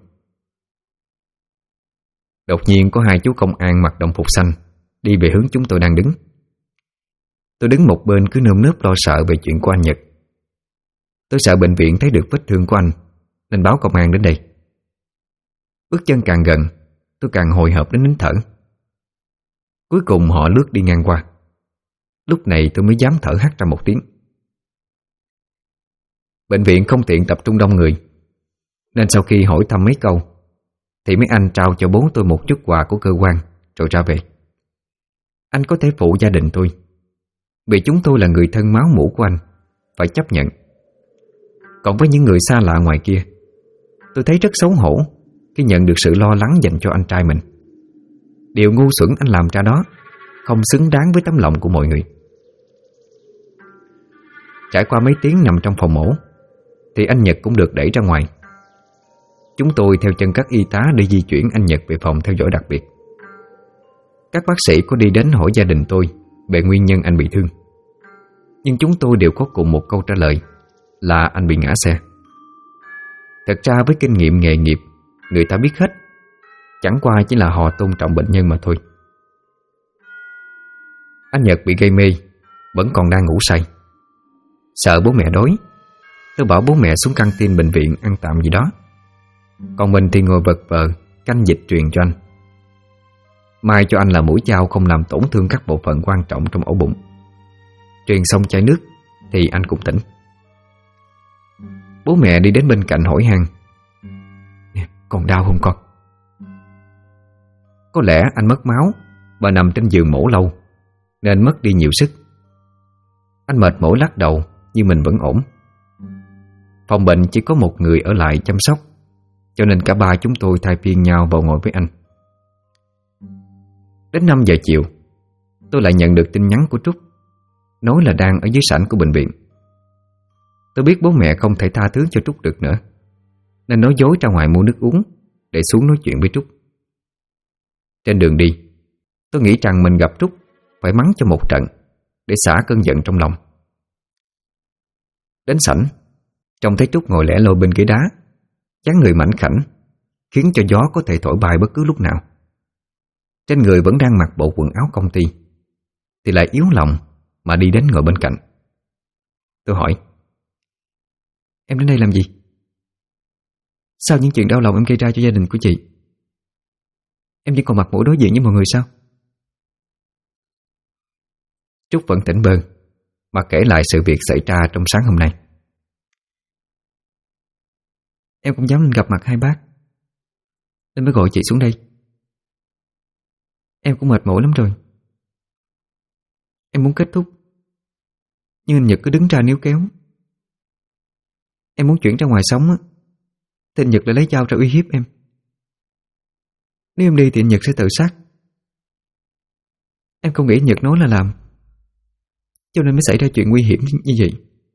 Đột nhiên có hai chú công an mặc đồng phục xanh đi về hướng chúng tôi đang đứng. Tôi đứng một bên cứ nơm nớp lo sợ về chuyện của anh Nhật. Tôi sợ bệnh viện thấy được vết thương của anh, nên báo công an đến đây. Bước chân càng gần, tôi càng hồi hộp đến nín thở. Cuối cùng họ lướt đi ngang qua. Lúc này tôi mới dám thở hắt ra một tiếng. Bệnh viện không tiện tập trung đông người, nên sau khi hỏi thăm mấy câu thì mấy anh trao cho bố tôi một chút quà của cơ quan rồi ra về. Anh có thể phụ gia đình tôi, vì chúng tôi là người thân máu mủ của anh, phải chấp nhận. Còn với những người xa lạ ngoài kia, tôi thấy rất xấu hổ khi nhận được sự lo lắng dành cho anh trai mình. Điều ngu xuẩn anh làm ra đó không xứng đáng với tấm lòng của mọi người. Trải qua mấy tiếng nằm trong phòng mổ thì anh Nhật cũng được đẩy ra ngoài. Chúng tôi theo chân các y tá để di chuyển anh Nhật về phòng theo dõi đặc biệt. Các bác sĩ có đi đến hỏi gia đình tôi về nguyên nhân anh bị thương, nhưng chúng tôi đều có cùng một câu trả lời là anh bị ngã xe. Thật ra với kinh nghiệm nghề nghiệp, người ta biết hết, chẳng qua chỉ là họ tôn trọng bệnh nhân mà thôi. Anh Nhật bị gây mê, vẫn còn đang ngủ say. Sợ bố mẹ đói, tôi bảo bố mẹ xuống căng tin bệnh viện ăn tạm gì đó, còn mình thì ngồi vật vờ canh dịch truyền cho anh. May cho anh là mũi dao không làm tổn thương các bộ phận quan trọng trong ổ bụng. Truyền xong chai nước thì anh cũng tỉnh. Bố mẹ đi đến bên cạnh hỏi han: "Còn đau không con?" Có lẽ anh mất máu và nằm trên giường mổ lâu nên mất đi nhiều sức. Anh mệt mỏi lắc đầu nhưng mình vẫn ổn. Phòng bệnh chỉ có một người ở lại chăm sóc, cho nên cả ba chúng tôi thay phiên nhau vào ngồi với anh. Đến 5 giờ chiều, tôi lại nhận được tin nhắn của Trúc, nói là đang ở dưới sảnh của bệnh viện. Tôi biết bố mẹ không thể tha thứ cho Trúc được nữa, nên nói dối ra ngoài mua nước uống để xuống nói chuyện với Trúc. Trên đường đi, tôi nghĩ rằng mình gặp Trúc phải mắng cho một trận để xả cơn giận trong lòng. Đến sảnh, trông thấy Trúc ngồi lẻ loi bên ghế đá, dáng người mảnh khảnh khiến cho gió có thể thổi bay bất cứ lúc nào. Trên người vẫn đang mặc bộ quần áo công ty, thì lại yếu lòng mà đi đến ngồi bên cạnh. Tôi hỏi: "Em đến đây làm gì? Sao những chuyện đau lòng em gây ra cho gia đình của chị, em chỉ còn mặt mũi đối diện với mọi người sao?" Trúc vẫn tỉnh bơ mà kể lại sự việc xảy ra trong sáng hôm nay. "Em cũng dám lên gặp mặt hai bác nên mới gọi chị xuống đây. Em cũng mệt mỏi lắm rồi. Em muốn kết thúc, nhưng anh Nhật cứ đứng ra níu kéo. Em muốn chuyển ra ngoài sống á, thì anh Nhật lại lấy dao ra uy hiếp em. Nếu em đi thì anh Nhật sẽ tự sát. Em không nghĩ anh Nhật nói là làm, cho nên mới xảy ra chuyện nguy hiểm như vậy.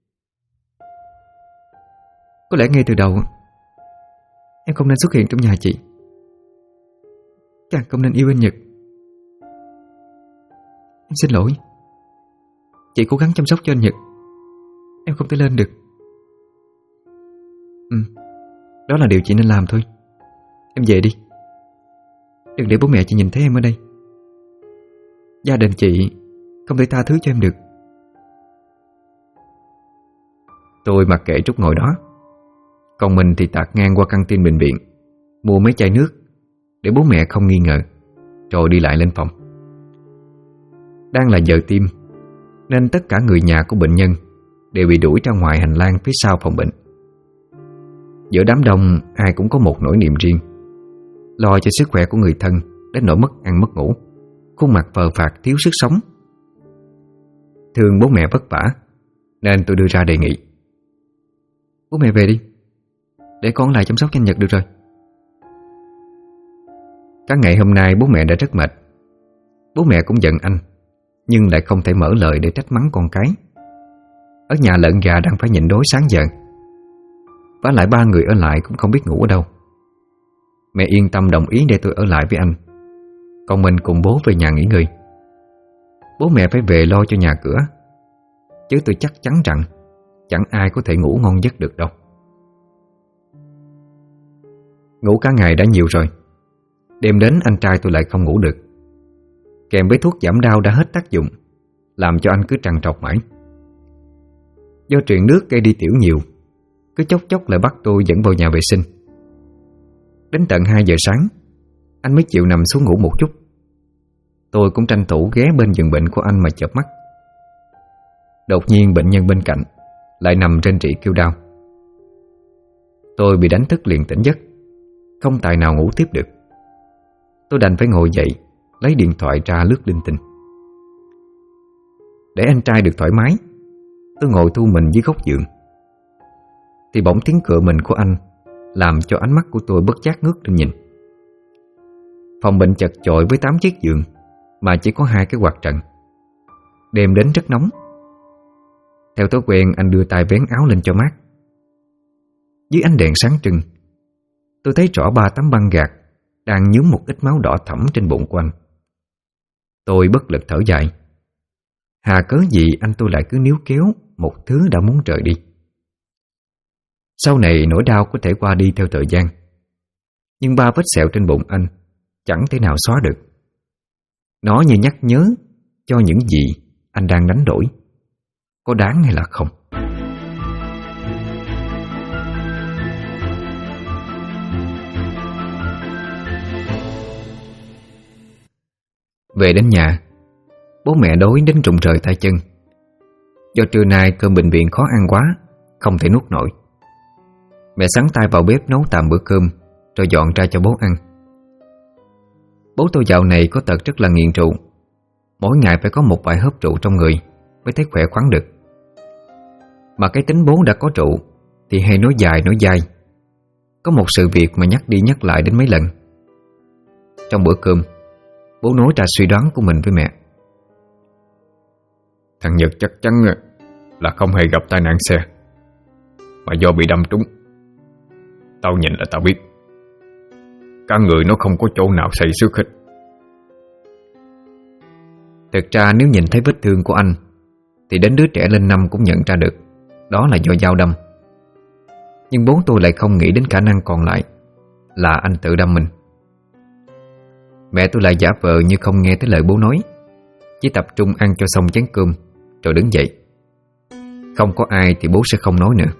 Có lẽ ngay từ đầu em không nên xuất hiện trong nhà chị, càng không nên yêu anh Nhật. Em xin lỗi. Chị cố gắng chăm sóc cho anh Nhật, em không thể lên được. Đó là điều chị nên làm thôi. Em về đi, đừng để bố mẹ chị nhìn thấy em ở đây. Gia đình chị không thể tha thứ cho em được." Tôi mặc kệ Trúc ngồi đó, còn mình thì tạt ngang qua căng tin bệnh viện, mua mấy chai nước để bố mẹ không nghi ngờ, rồi đi lại lên phòng. Đang là giờ tim nên tất cả người nhà của bệnh nhân đều bị đuổi ra ngoài hành lang phía sau phòng bệnh. Giữa đám đông ai cũng có một nỗi niềm riêng, lo cho sức khỏe của người thân đến nỗi mất ăn mất ngủ, khuôn mặt phờ phạc thiếu sức sống. Thương bố mẹ vất vả nên tôi đưa ra đề nghị: "Bố mẹ về đi, để con lại chăm sóc cho anh Nhật được rồi." Cả ngày hôm nay bố mẹ đã rất mệt. Bố mẹ cũng giận anh, nhưng lại không thể mở lời để trách mắng con cái. Ở nhà lợn gà đang phải nhịn đói sáng giờ, vả lại ba người ở lại cũng không biết ngủ ở đâu. Mẹ yên tâm đồng ý để tôi ở lại với anh, còn mình cùng bố về nhà nghỉ ngơi. Bố mẹ phải về lo cho nhà cửa, chứ tôi chắc chắn rằng chẳng ai có thể ngủ ngon giấc được đâu. Ngủ cả ngày đã nhiều rồi, đêm đến anh trai tôi lại không ngủ được. Kèm với thuốc giảm đau đã hết tác dụng, làm cho anh cứ trằn trọc mãi. Do truyền nước gây đi tiểu nhiều, cứ chốc chốc lại bắt tôi dẫn vào nhà vệ sinh. Đến tận 2 giờ sáng anh mới chịu nằm xuống ngủ một chút. Tôi cũng tranh thủ ghé bên giường bệnh của anh mà chợp mắt. Đột nhiên bệnh nhân bên cạnh lại nằm trên rỉ kêu đau. Tôi bị đánh thức liền tỉnh giấc, không tài nào ngủ tiếp được. Tôi đành phải ngồi dậy, lấy điện thoại ra lướt linh tinh. Để anh trai được thoải mái, tôi ngồi thu mình dưới góc giường, thì bỗng tiếng cựa mình của anh làm cho ánh mắt của tôi bất giác ngước lên nhìn. Phòng bệnh chật chội với 8 chiếc giường mà chỉ có 2 cái quạt trần. Đêm đến rất nóng. Theo thói quen, anh đưa tay vén áo lên cho mát. Dưới ánh đèn sáng trưng, tôi thấy rõ 3 tấm băng gạc đang nhuốm một ít máu đỏ thẫm trên bụng của anh. Tôi bất lực thở dài. Hà cớ gì anh tôi lại cứ níu kéo một thứ đã muốn rời đi. Sau này nỗi đau có thể qua đi theo thời gian, nhưng 3 vết sẹo trên bụng anh chẳng thể nào xóa được. Nó như nhắc nhớ cho những gì anh đang đánh đổi có đáng hay là không. Về đến nhà, bố mẹ đói đến rụng rời tay chân. Do trưa nay cơm bệnh viện khó ăn quá, không thể nuốt nổi. Mẹ sắn tay vào bếp nấu tạm bữa cơm, rồi dọn ra cho bố ăn. Bố tôi dạo này có tật rất là nghiện rượu. Mỗi ngày phải có một vài hớp rượu trong người mới thấy khỏe khoắn được. Mà cái tính bố đã có rượu thì hay nói dài nói dai. Có một sự việc mà nhắc đi nhắc lại đến mấy lần. Trong bữa cơm, bố nói ra suy đoán của mình với mẹ. Thằng Nhật chắc chắn là không hề gặp tai nạn xe, mà do bị đâm trúng. Tao nhìn là tao biết, cả người nó không có chỗ nào xây xước hết. Thực ra nếu nhìn thấy vết thương của anh thì đến đứa trẻ lên 5 cũng nhận ra được đó là do dao đâm. Nhưng bố tôi lại không nghĩ đến khả năng còn lại là anh tự đâm mình. Mẹ tôi lại giả vờ như không nghe tới lời bố nói, chỉ tập trung ăn cho xong chén cơm rồi đứng dậy. Không có ai thì bố sẽ không nói nữa.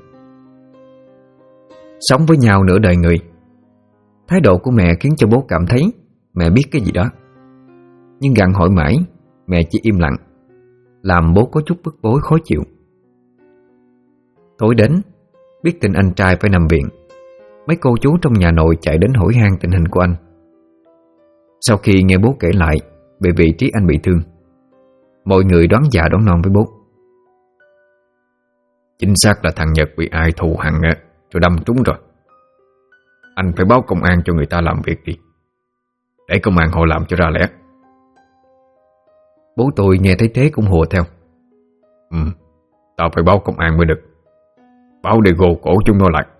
Sống với nhau nửa đời người, thái độ của mẹ khiến cho bố cảm thấy mẹ biết cái gì đó. Nhưng gặng hỏi mãi, mẹ chỉ im lặng, làm bố có chút bức bối khó chịu. Tối đến, biết tin anh trai phải nằm viện, mấy cô chú trong nhà nội chạy đến hỏi han tình hình của anh. Sau khi nghe bố kể lại về vị trí anh bị thương, mọi người đoán già đoán non với bố. Chính xác là thằng Nhật bị ai thù hằn rồi đâm trúng rồi. Anh phải báo công an cho người ta làm việc đi, để công an họ làm cho ra lẽ. Bố tôi nghe thấy thế cũng hùa theo. Tao phải báo công an mới được, báo để gô cổ chúng nó lại.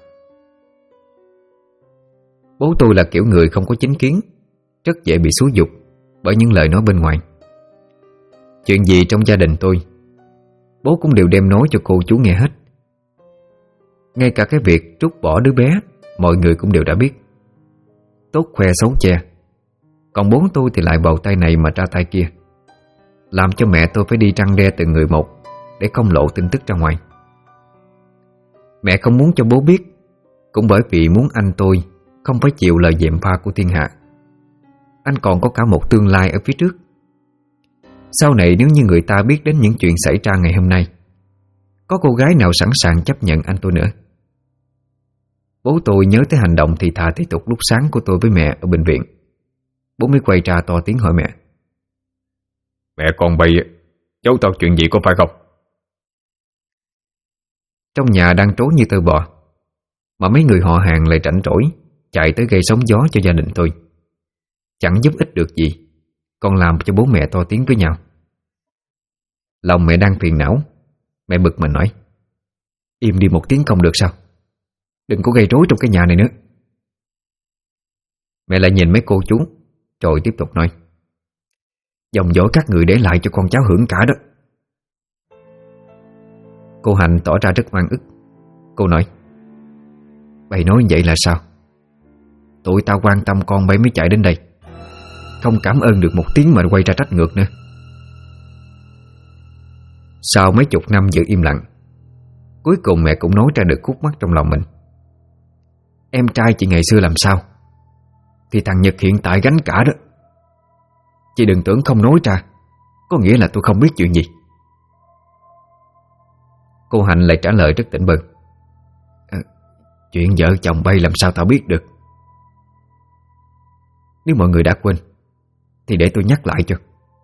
Bố tôi là kiểu người không có chính kiến, rất dễ bị xúi giục bởi những lời nói bên ngoài. Chuyện gì trong gia đình tôi, bố cũng đều đem nói cho cô chú nghe hết. Ngay cả cái việc trút bỏ đứa bé, mọi người cũng đều đã biết. Tốt khoe xấu che. Còn bố tôi thì lại bầu tay này mà ra tay kia, làm cho mẹ tôi phải đi răn đe từng người một để không lộ tin tức ra ngoài. Mẹ không muốn cho bố biết, cũng bởi vì muốn anh tôi không phải chịu lời gièm pha của thiên hạ. Anh còn có cả một tương lai ở phía trước. Sau này nếu như người ta biết đến những chuyện xảy ra ngày hôm nay, có cô gái nào sẵn sàng chấp nhận anh tôi nữa? Bố tôi nhớ tới hành động thì thà thì tục lúc sáng của tôi với mẹ ở bệnh viện. Bố mới quay ra to tiếng hỏi mẹ. Mẹ con bay cháu tao chuyện gì có phải không? Trong nhà đang trối như tơ bò, mà mấy người họ hàng lại rảnh rỗi chạy tới gây sóng gió cho gia đình tôi. Chẳng giúp ích được gì, còn làm cho bố mẹ to tiếng với nhau. Lòng mẹ đang phiền não, mẹ bực mình nói. Im đi một tiếng không được sao? Đừng có gây rối trong cái nhà này nữa. Mẹ lại nhìn mấy cô chú rồi tiếp tục nói. Dòng dõi các người để lại cho con cháu hưởng cả đó. Cô Hạnh tỏ ra rất oan ức. Cô nói. Bày nói vậy là sao? Tụi tao quan tâm con bay mới chạy đến đây, không cảm ơn được một tiếng mà quay ra trách ngược nữa. Sau mấy chục năm giữ im lặng, cuối cùng mẹ cũng nói ra được khúc mắc trong lòng mình. Em trai chị ngày xưa làm sao thì thằng Nhật hiện tại gánh cả đó. Chị đừng tưởng không nói ra có nghĩa là tôi không biết chuyện gì. Cô Hạnh lại trả lời rất tỉnh bơ. Chuyện vợ chồng bay làm sao tao biết được? Nếu mọi người đã quên thì để tôi nhắc lại cho.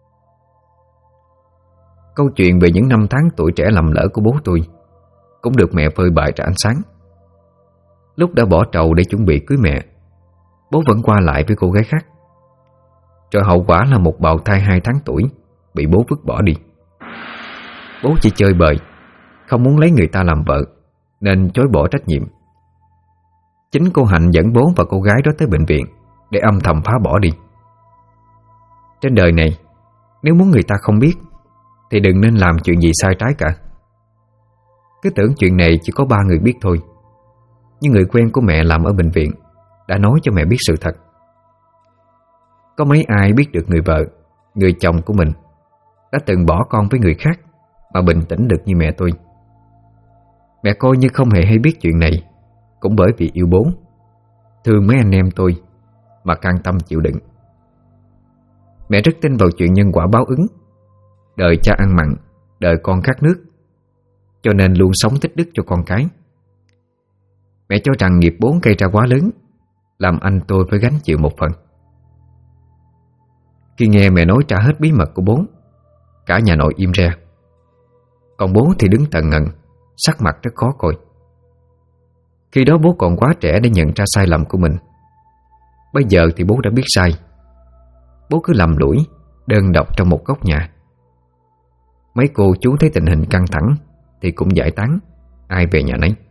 Câu chuyện về những năm tháng tuổi trẻ lầm lỡ của bố tôi cũng được mẹ phơi bày ra ánh sáng. Lúc đã bỏ trầu để chuẩn bị cưới mẹ, bố vẫn qua lại với cô gái khác. Rồi hậu quả là một bào thai 2 tháng tuổi bị bố vứt bỏ đi. Bố chỉ chơi bời, không muốn lấy người ta làm vợ, nên chối bỏ trách nhiệm. Chính cô Hạnh dẫn bố và cô gái đó tới bệnh viện để âm thầm phá bỏ đi. Trên đời này, nếu muốn người ta không biết thì đừng nên làm chuyện gì sai trái cả. Cứ tưởng chuyện này chỉ có 3 người biết thôi, nhưng người quen của mẹ làm ở bệnh viện đã nói cho mẹ biết sự thật. Có mấy ai biết được người vợ, người chồng của mình đã từng bỏ con với người khác mà bình tĩnh được như mẹ tôi. Mẹ coi như không hề hay biết chuyện này, cũng bởi vì yêu bố, thương mấy anh em tôi mà can tâm chịu đựng. Mẹ rất tin vào chuyện nhân quả báo ứng, đời cha ăn mặn, đời con khát nước, cho nên luôn sống tích đức cho con cái. Mẹ cho rằng nghiệp bố gây ra quá lớn, làm anh tôi phải gánh chịu một phần. Khi nghe mẹ nói trả hết bí mật của bố, cả nhà nội im re. Còn bố thì đứng tần ngần, sắc mặt rất khó coi. Khi đó bố còn quá trẻ để nhận ra sai lầm của mình. Bây giờ thì bố đã biết sai. Bố cứ lầm lũi, đơn độc trong một góc nhà. Mấy cô chú thấy tình hình căng thẳng thì cũng giải tán, ai về nhà nấy.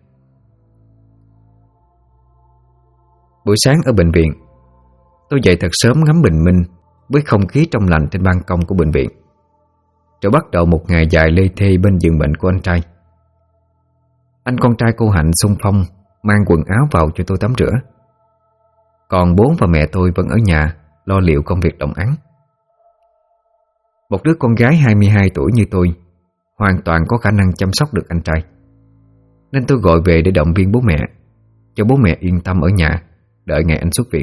Buổi sáng ở bệnh viện, tôi dậy thật sớm ngắm bình minh với không khí trong lành trên ban công của bệnh viện, rồi bắt đầu một ngày dài lê thê bên giường bệnh của anh trai. Anh con trai cô Hạnh xung phong mang quần áo vào cho tôi tắm rửa. Còn bố và mẹ tôi vẫn ở nhà lo liệu công việc đồng áng. Một đứa con gái 22 tuổi như tôi hoàn toàn có khả năng chăm sóc được anh trai, nên tôi gọi về để động viên bố mẹ, cho bố mẹ yên tâm ở nhà đợi ngày anh xuất viện.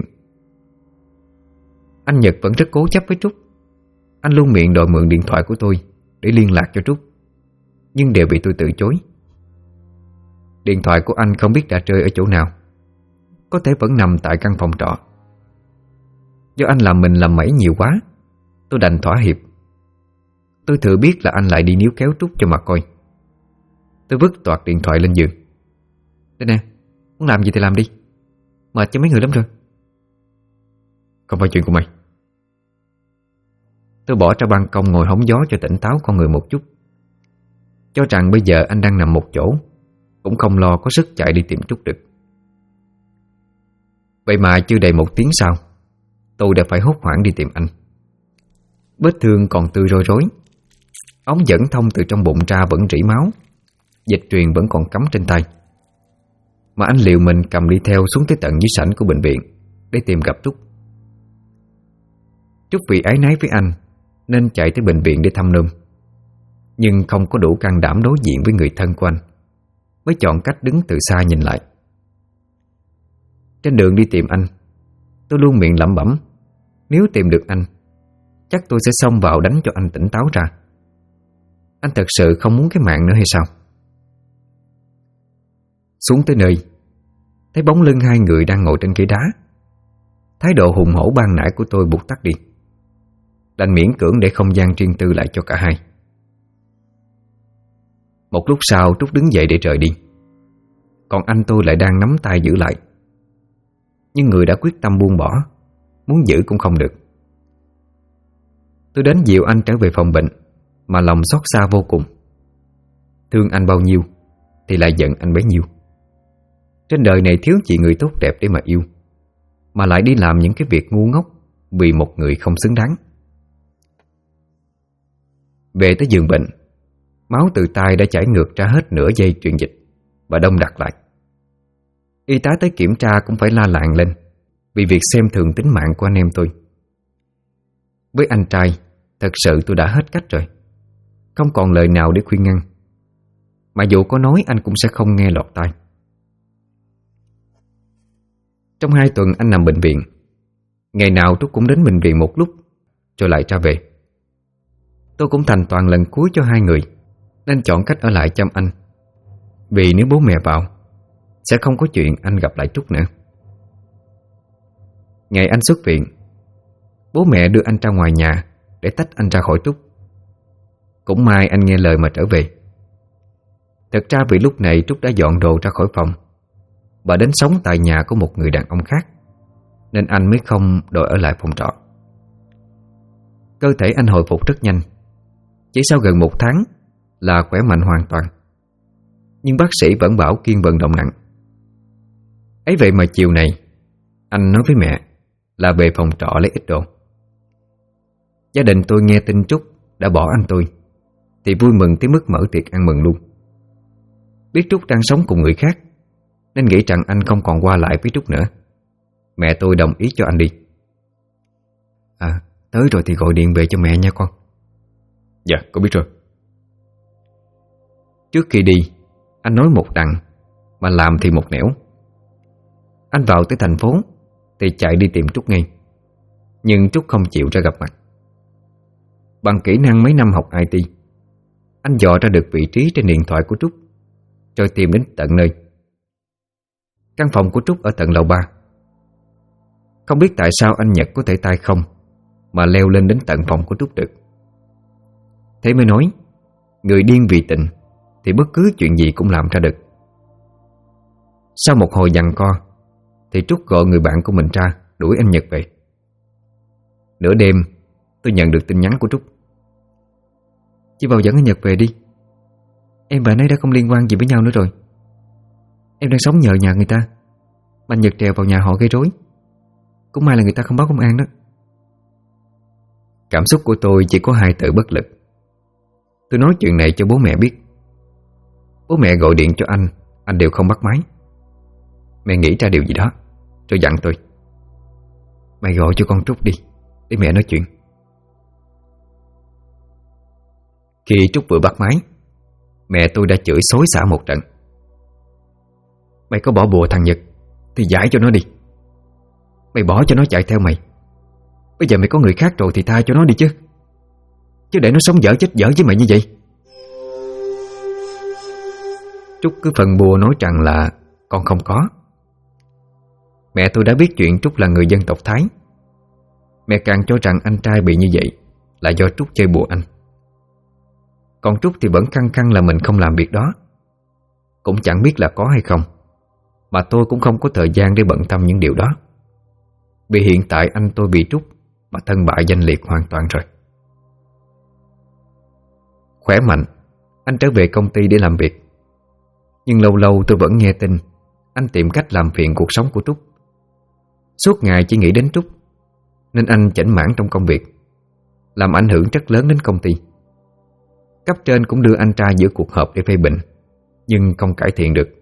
Anh Nhật vẫn rất cố chấp với Trúc. Anh luôn miệng đòi mượn điện thoại của tôi để liên lạc cho Trúc, nhưng đều bị tôi từ chối. Điện thoại của anh không biết đã rơi ở chỗ nào, có thể vẫn nằm tại căn phòng trọ. Do anh làm mình làm mẩy nhiều quá, tôi đành thỏa hiệp. Tôi thừa biết là anh lại đi níu kéo Trúc cho mà coi. Tôi vứt toạc điện thoại lên giường. Đây nè, muốn làm gì thì làm đi, mệt cho mấy người lắm rồi. Không phải chuyện của mày. Tôi bỏ ra ban công ngồi hóng gió cho tỉnh táo con người một chút, cho rằng bây giờ anh đang nằm một chỗ, cũng không lo có sức chạy đi tìm Trúc được. Vậy mà chưa đầy 1 tiếng sau, tôi đã phải hốt hoảng đi tìm anh. Vết thương còn tươi roi rối, ống dẫn thông từ trong bụng ra vẫn rỉ máu, dịch truyền vẫn còn cắm trên tay. Mà anh liều mình cầm đi theo xuống tới tận dưới sảnh của bệnh viện để tìm gặp Trúc. Trúc vì áy náy với anh nên chạy tới bệnh viện để thăm nôm, nhưng không có đủ can đảm đối diện với người thân của anh, mới chọn cách đứng từ xa nhìn lại. Trên đường đi tìm anh, tôi luôn miệng lẩm bẩm, nếu tìm được anh, chắc tôi sẽ xông vào đánh cho anh tỉnh táo ra. Anh thật sự không muốn cái mạng nữa hay sao? Xuống tới nơi, thấy bóng lưng 2 người đang ngồi trên ghế đá. Thái độ hùng hổ ban nãy của tôi buộc tắt đi, đành miễn cưỡng để không gian riêng tư lại cho cả hai. Một lúc sau Trúc đứng dậy để rời đi, còn anh tôi lại đang nắm tay giữ lại. Nhưng người đã quyết tâm buông bỏ, muốn giữ cũng không được. Tôi đến dìu anh trở về phòng bệnh, mà lòng xót xa vô cùng. Thương anh bao nhiêu thì lại giận anh bấy nhiêu. Trên đời này thiếu gì người tốt đẹp để mà yêu, mà lại đi làm những cái việc ngu ngốc vì một người không xứng đáng. Về tới giường bệnh, máu từ tai đã chảy ngược ra hết nửa dây truyền dịch và đông đặc lại. Y tá tới kiểm tra cũng phải la làng lên vì việc xem thường tính mạng của anh em tôi. Với anh trai, thật sự tôi đã hết cách rồi, không còn lời nào để khuyên ngăn. Mà dù có nói anh cũng sẽ không nghe lọt tai. Trong 2 tuần anh nằm bệnh viện, ngày nào Trúc cũng đến bệnh viện một lúc rồi lại ra về. Tôi cũng thành toàn lần cuối cho 2 người, nên chọn cách ở lại chăm anh, vì nếu bố mẹ vào sẽ không có chuyện anh gặp lại Trúc nữa. Ngày anh xuất viện, bố mẹ đưa anh ra ngoài nhà để tách anh ra khỏi Trúc. Cũng may anh nghe lời mà trở về. Thật ra vì lúc này Trúc đã dọn đồ ra khỏi phòng và đến sống tại nhà của một người đàn ông khác, nên anh mới không đòi ở lại phòng trọ. Cơ thể anh hồi phục rất nhanh. Chỉ sau gần 1 tháng là khỏe mạnh hoàn toàn. Nhưng bác sĩ vẫn bảo kiêng vận động nặng. Ấy vậy mà chiều này anh nói với mẹ là về phòng trọ lấy ít đồ. Gia đình tôi nghe tin Trúc đã bỏ anh tôi thì vui mừng tới mức mở tiệc ăn mừng luôn. Biết Trúc đang sống cùng người khác nên nghĩ rằng anh không còn qua lại với Trúc nữa. Mẹ tôi đồng ý cho anh đi. Tới rồi thì gọi điện về cho mẹ nha con. Dạ con biết rồi. Trước khi đi, anh nói một đằng mà làm thì một nẻo. Anh vào tới thành phố thì chạy đi tìm Trúc ngay. Nhưng Trúc không chịu ra gặp mặt. Bằng kỹ năng mấy năm học IT, anh dò ra được vị trí trên điện thoại của Trúc, rồi tìm đến tận nơi. Căn phòng của Trúc ở tận lầu 3. Không biết tại sao anh Nhật có thể tay không mà leo lên đến tận phòng của Trúc được. Thế mới nói, người điên vì tình thì bất cứ chuyện gì cũng làm ra được. Sau một hồi giằng co thì Trúc gọi người bạn của mình ra đuổi anh Nhật về. Nửa đêm tôi nhận được tin nhắn của Trúc. Chị vào dẫn anh Nhật về đi. Em và anh ấy đã không liên quan gì với nhau nữa rồi. Em đang sống nhờ nhà người ta mà anh Nhật trèo vào nhà họ gây rối. Cũng may là người ta không báo công an đó. Cảm xúc của tôi chỉ có 2 từ bất lực. Tôi nói chuyện này cho bố mẹ biết. Bố mẹ gọi điện cho anh đều không bắt máy. Mẹ nghĩ ra điều gì đó rồi dặn tôi: mày gọi cho con Trúc đi để mẹ nói chuyện. Khi Trúc vừa bắt máy, mẹ tôi đã chửi xối xả một trận. Mày có bỏ bùa thằng Nhật thì giải cho nó đi. Mày bỏ cho nó chạy theo mày. Bây giờ mày có người khác rồi thì tha cho nó đi chứ. Chứ để nó sống dở chết dở với mày như vậy. Trúc cứ phần bùa nói rằng là con không có. Mẹ tôi đã biết chuyện Trúc là người dân tộc Thái. Mẹ càng cho rằng anh trai bị như vậy là do Trúc chơi bùa anh. Còn Trúc thì vẫn khăng khăng là mình không làm việc đó. Cũng chẳng biết là có hay không, mà tôi cũng không có thời gian để bận tâm những điều đó. Vì hiện tại anh tôi bị Trúc mà thân bại danh liệt hoàn toàn rồi. Khỏe mạnh, anh trở về công ty để làm việc. Nhưng lâu lâu tôi vẫn nghe tin anh tìm cách làm phiền cuộc sống của Trúc. Suốt ngày chỉ nghĩ đến Trúc, nên anh chểnh mảng trong công việc, làm ảnh hưởng rất lớn đến công ty. Cấp trên cũng đưa anh ra giữa cuộc họp để phê bình, nhưng không cải thiện được.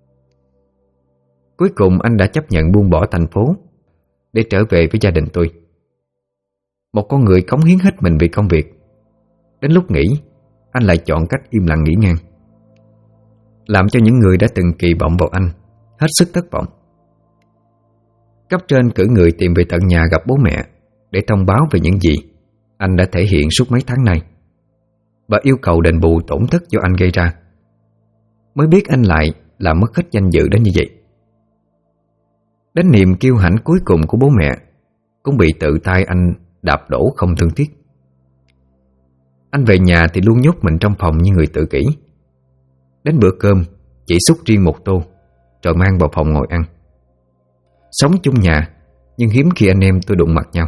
Cuối cùng anh đã chấp nhận buông bỏ thành phố để trở về với gia đình tôi. Một con người cống hiến hết mình vì công việc. Đến lúc nghỉ, anh lại chọn cách im lặng nghỉ ngang, làm cho những người đã từng kỳ vọng vào anh hết sức thất vọng. Cấp trên cử người tìm về tận nhà gặp bố mẹ để thông báo về những gì anh đã thể hiện suốt mấy tháng nay, và yêu cầu đền bù tổn thất do anh gây ra. Mới biết anh lại làm mất hết danh dự đến như vậy. Đến niềm kiêu hãnh cuối cùng của bố mẹ cũng bị tự tay anh đạp đổ không thương tiếc. Anh về nhà thì luôn nhốt mình trong phòng như người tự kỷ. Đến bữa cơm chỉ xúc riêng một tô rồi mang vào phòng ngồi ăn. Sống chung nhà, nhưng hiếm khi anh em tôi đụng mặt nhau.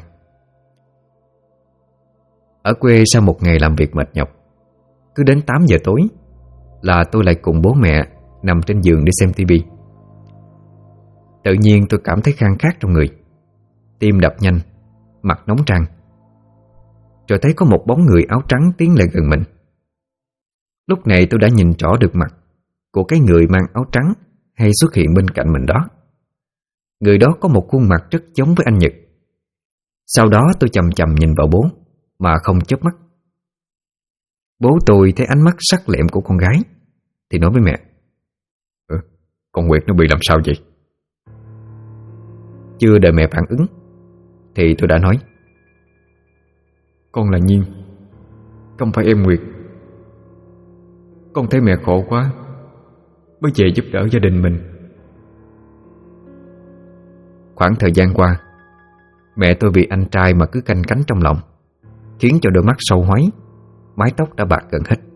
Ở quê sau một ngày làm việc mệt nhọc, cứ đến 8 giờ tối là tôi lại cùng bố mẹ nằm trên giường để xem tivi. Tự nhiên tôi cảm thấy khang khát trong người, tim đập nhanh, mặt nóng rang. Rồi thấy có một bóng người áo trắng tiến lại gần mình. Lúc này tôi đã nhìn rõ được mặt của cái người mang áo trắng hay xuất hiện bên cạnh mình đó. Người đó có một khuôn mặt rất giống với anh Nhật. Sau đó tôi chầm chầm nhìn vào bố mà không chớp mắt. Bố tôi thấy ánh mắt sắc lẹm của con gái thì nói với mẹ: Con Nguyệt nó bị làm sao vậy? Chưa đợi mẹ phản ứng thì tôi đã nói: Con là Nhiên, không phải em Nguyệt. Con thấy mẹ khổ quá mới về giúp đỡ gia đình mình. Khoảng thời gian qua, mẹ tôi vì anh trai mà cứ canh cánh trong lòng, khiến cho đôi mắt sâu hoáy, mái tóc đã bạc gần hết.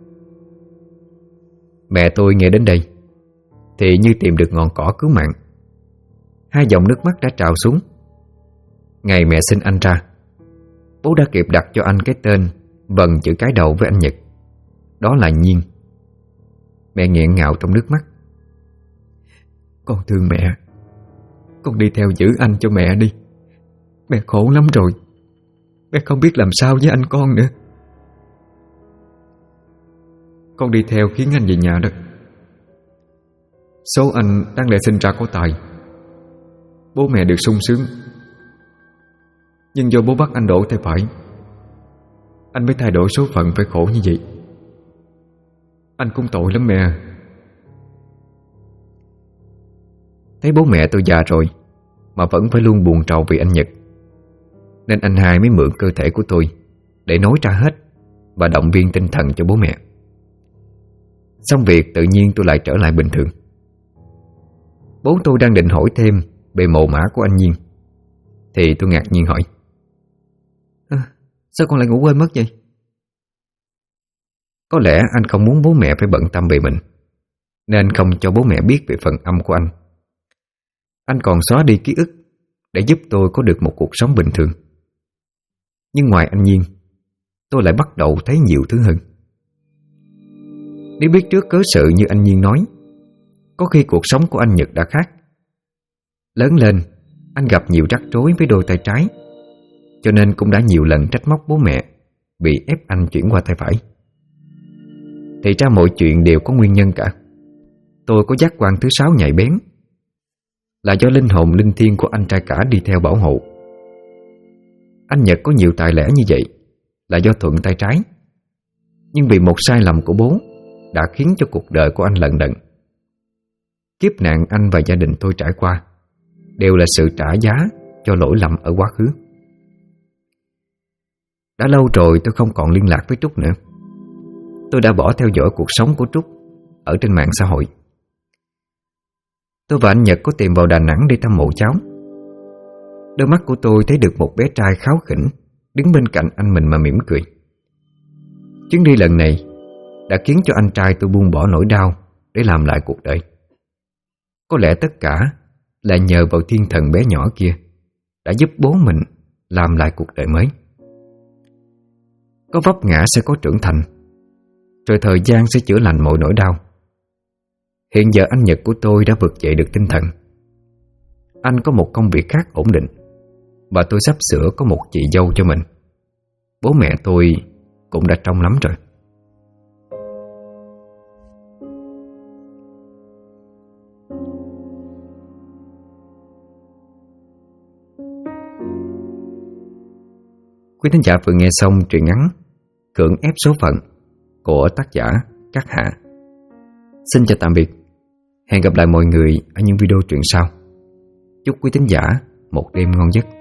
Mẹ tôi nghe đến đây thì như tìm được ngọn cỏ cứu mạng. 2 dòng nước mắt đã trào xuống. Ngày mẹ sinh anh ra, bố đã kịp đặt cho anh cái tên vần chữ cái đầu với anh Nhật. Đó là Nhiên. Mẹ nghẹn ngào trong nước mắt. Con thương mẹ. Con đi theo giữ anh cho mẹ đi. Mẹ khổ lắm rồi. Mẹ không biết làm sao với anh con nữa. Con đi theo khiến anh về nhà đó. Số anh đáng lẽ sinh ra có tài, bố mẹ được sung sướng. Nhưng do bố bắt anh đổ tay phải, anh mới thay đổi số phận phải khổ như vậy. Anh cũng tội lắm mẹ. Thấy bố mẹ tôi già rồi mà vẫn phải luôn buồn rầu vì anh Nhật, nên anh hai mới mượn cơ thể của tôi để nói ra hết và động viên tinh thần cho bố mẹ. Xong việc tự nhiên tôi lại trở lại bình thường. Bố tôi đang định hỏi thêm về mồ mả của anh Nhiên thì tôi ngạc nhiên hỏi: Sao con lại ngủ quên mất vậy? Có lẽ anh không muốn bố mẹ phải bận tâm về mình, nên không cho bố mẹ biết về phần âm của anh. Anh còn xóa đi ký ức để giúp tôi có được một cuộc sống bình thường. Nhưng ngoài anh Nhiên, tôi lại bắt đầu thấy nhiều thứ hơn. Nếu biết trước cớ sự như anh Nhiên nói, có khi cuộc sống của anh Nhật đã khác. Lớn lên, anh gặp nhiều rắc rối với đôi tay trái, cho nên cũng đã nhiều lần trách móc bố mẹ bị ép anh chuyển qua tay phải. Thì ra mọi chuyện đều có nguyên nhân cả. Tôi có giác quan thứ 6 nhạy bén, là do linh hồn linh thiêng của anh trai cả đi theo bảo hộ. Anh Nhật có nhiều tài lẻ như vậy là do thuận tay trái, nhưng vì một sai lầm của bố đã khiến cho cuộc đời của anh lận đận. Kiếp nạn anh và gia đình tôi trải qua đều là sự trả giá cho lỗi lầm ở quá khứ. Đã lâu rồi tôi không còn liên lạc với Trúc nữa. Tôi đã bỏ theo dõi cuộc sống của Trúc ở trên mạng xã hội. Tôi và anh Nhật có tìm vào Đà Nẵng để thăm mộ cháu. Đôi mắt của tôi thấy được một bé trai kháu khỉnh đứng bên cạnh anh mình mà mỉm cười. Chuyến đi lần này đã khiến cho anh trai tôi buông bỏ nỗi đau để làm lại cuộc đời. Có lẽ tất cả là nhờ vào thiên thần bé nhỏ kia đã giúp bố mình làm lại cuộc đời mới. Có vấp ngã sẽ có trưởng thành, rồi thời gian sẽ chữa lành mọi nỗi đau. Hiện giờ anh Nhật của tôi đã vực dậy được tinh thần. Anh có một công việc khác ổn định, và tôi sắp sửa có một chị dâu cho mình. Bố mẹ tôi cũng đã trông lắm rồi. Quý thính giả vừa nghe xong truyện ngắn Cưỡng ép số phận của tác giả Cát Hạ. Xin chào tạm biệt. Hẹn gặp lại mọi người ở những video truyện sau. Chúc quý thính giả một đêm ngon giấc.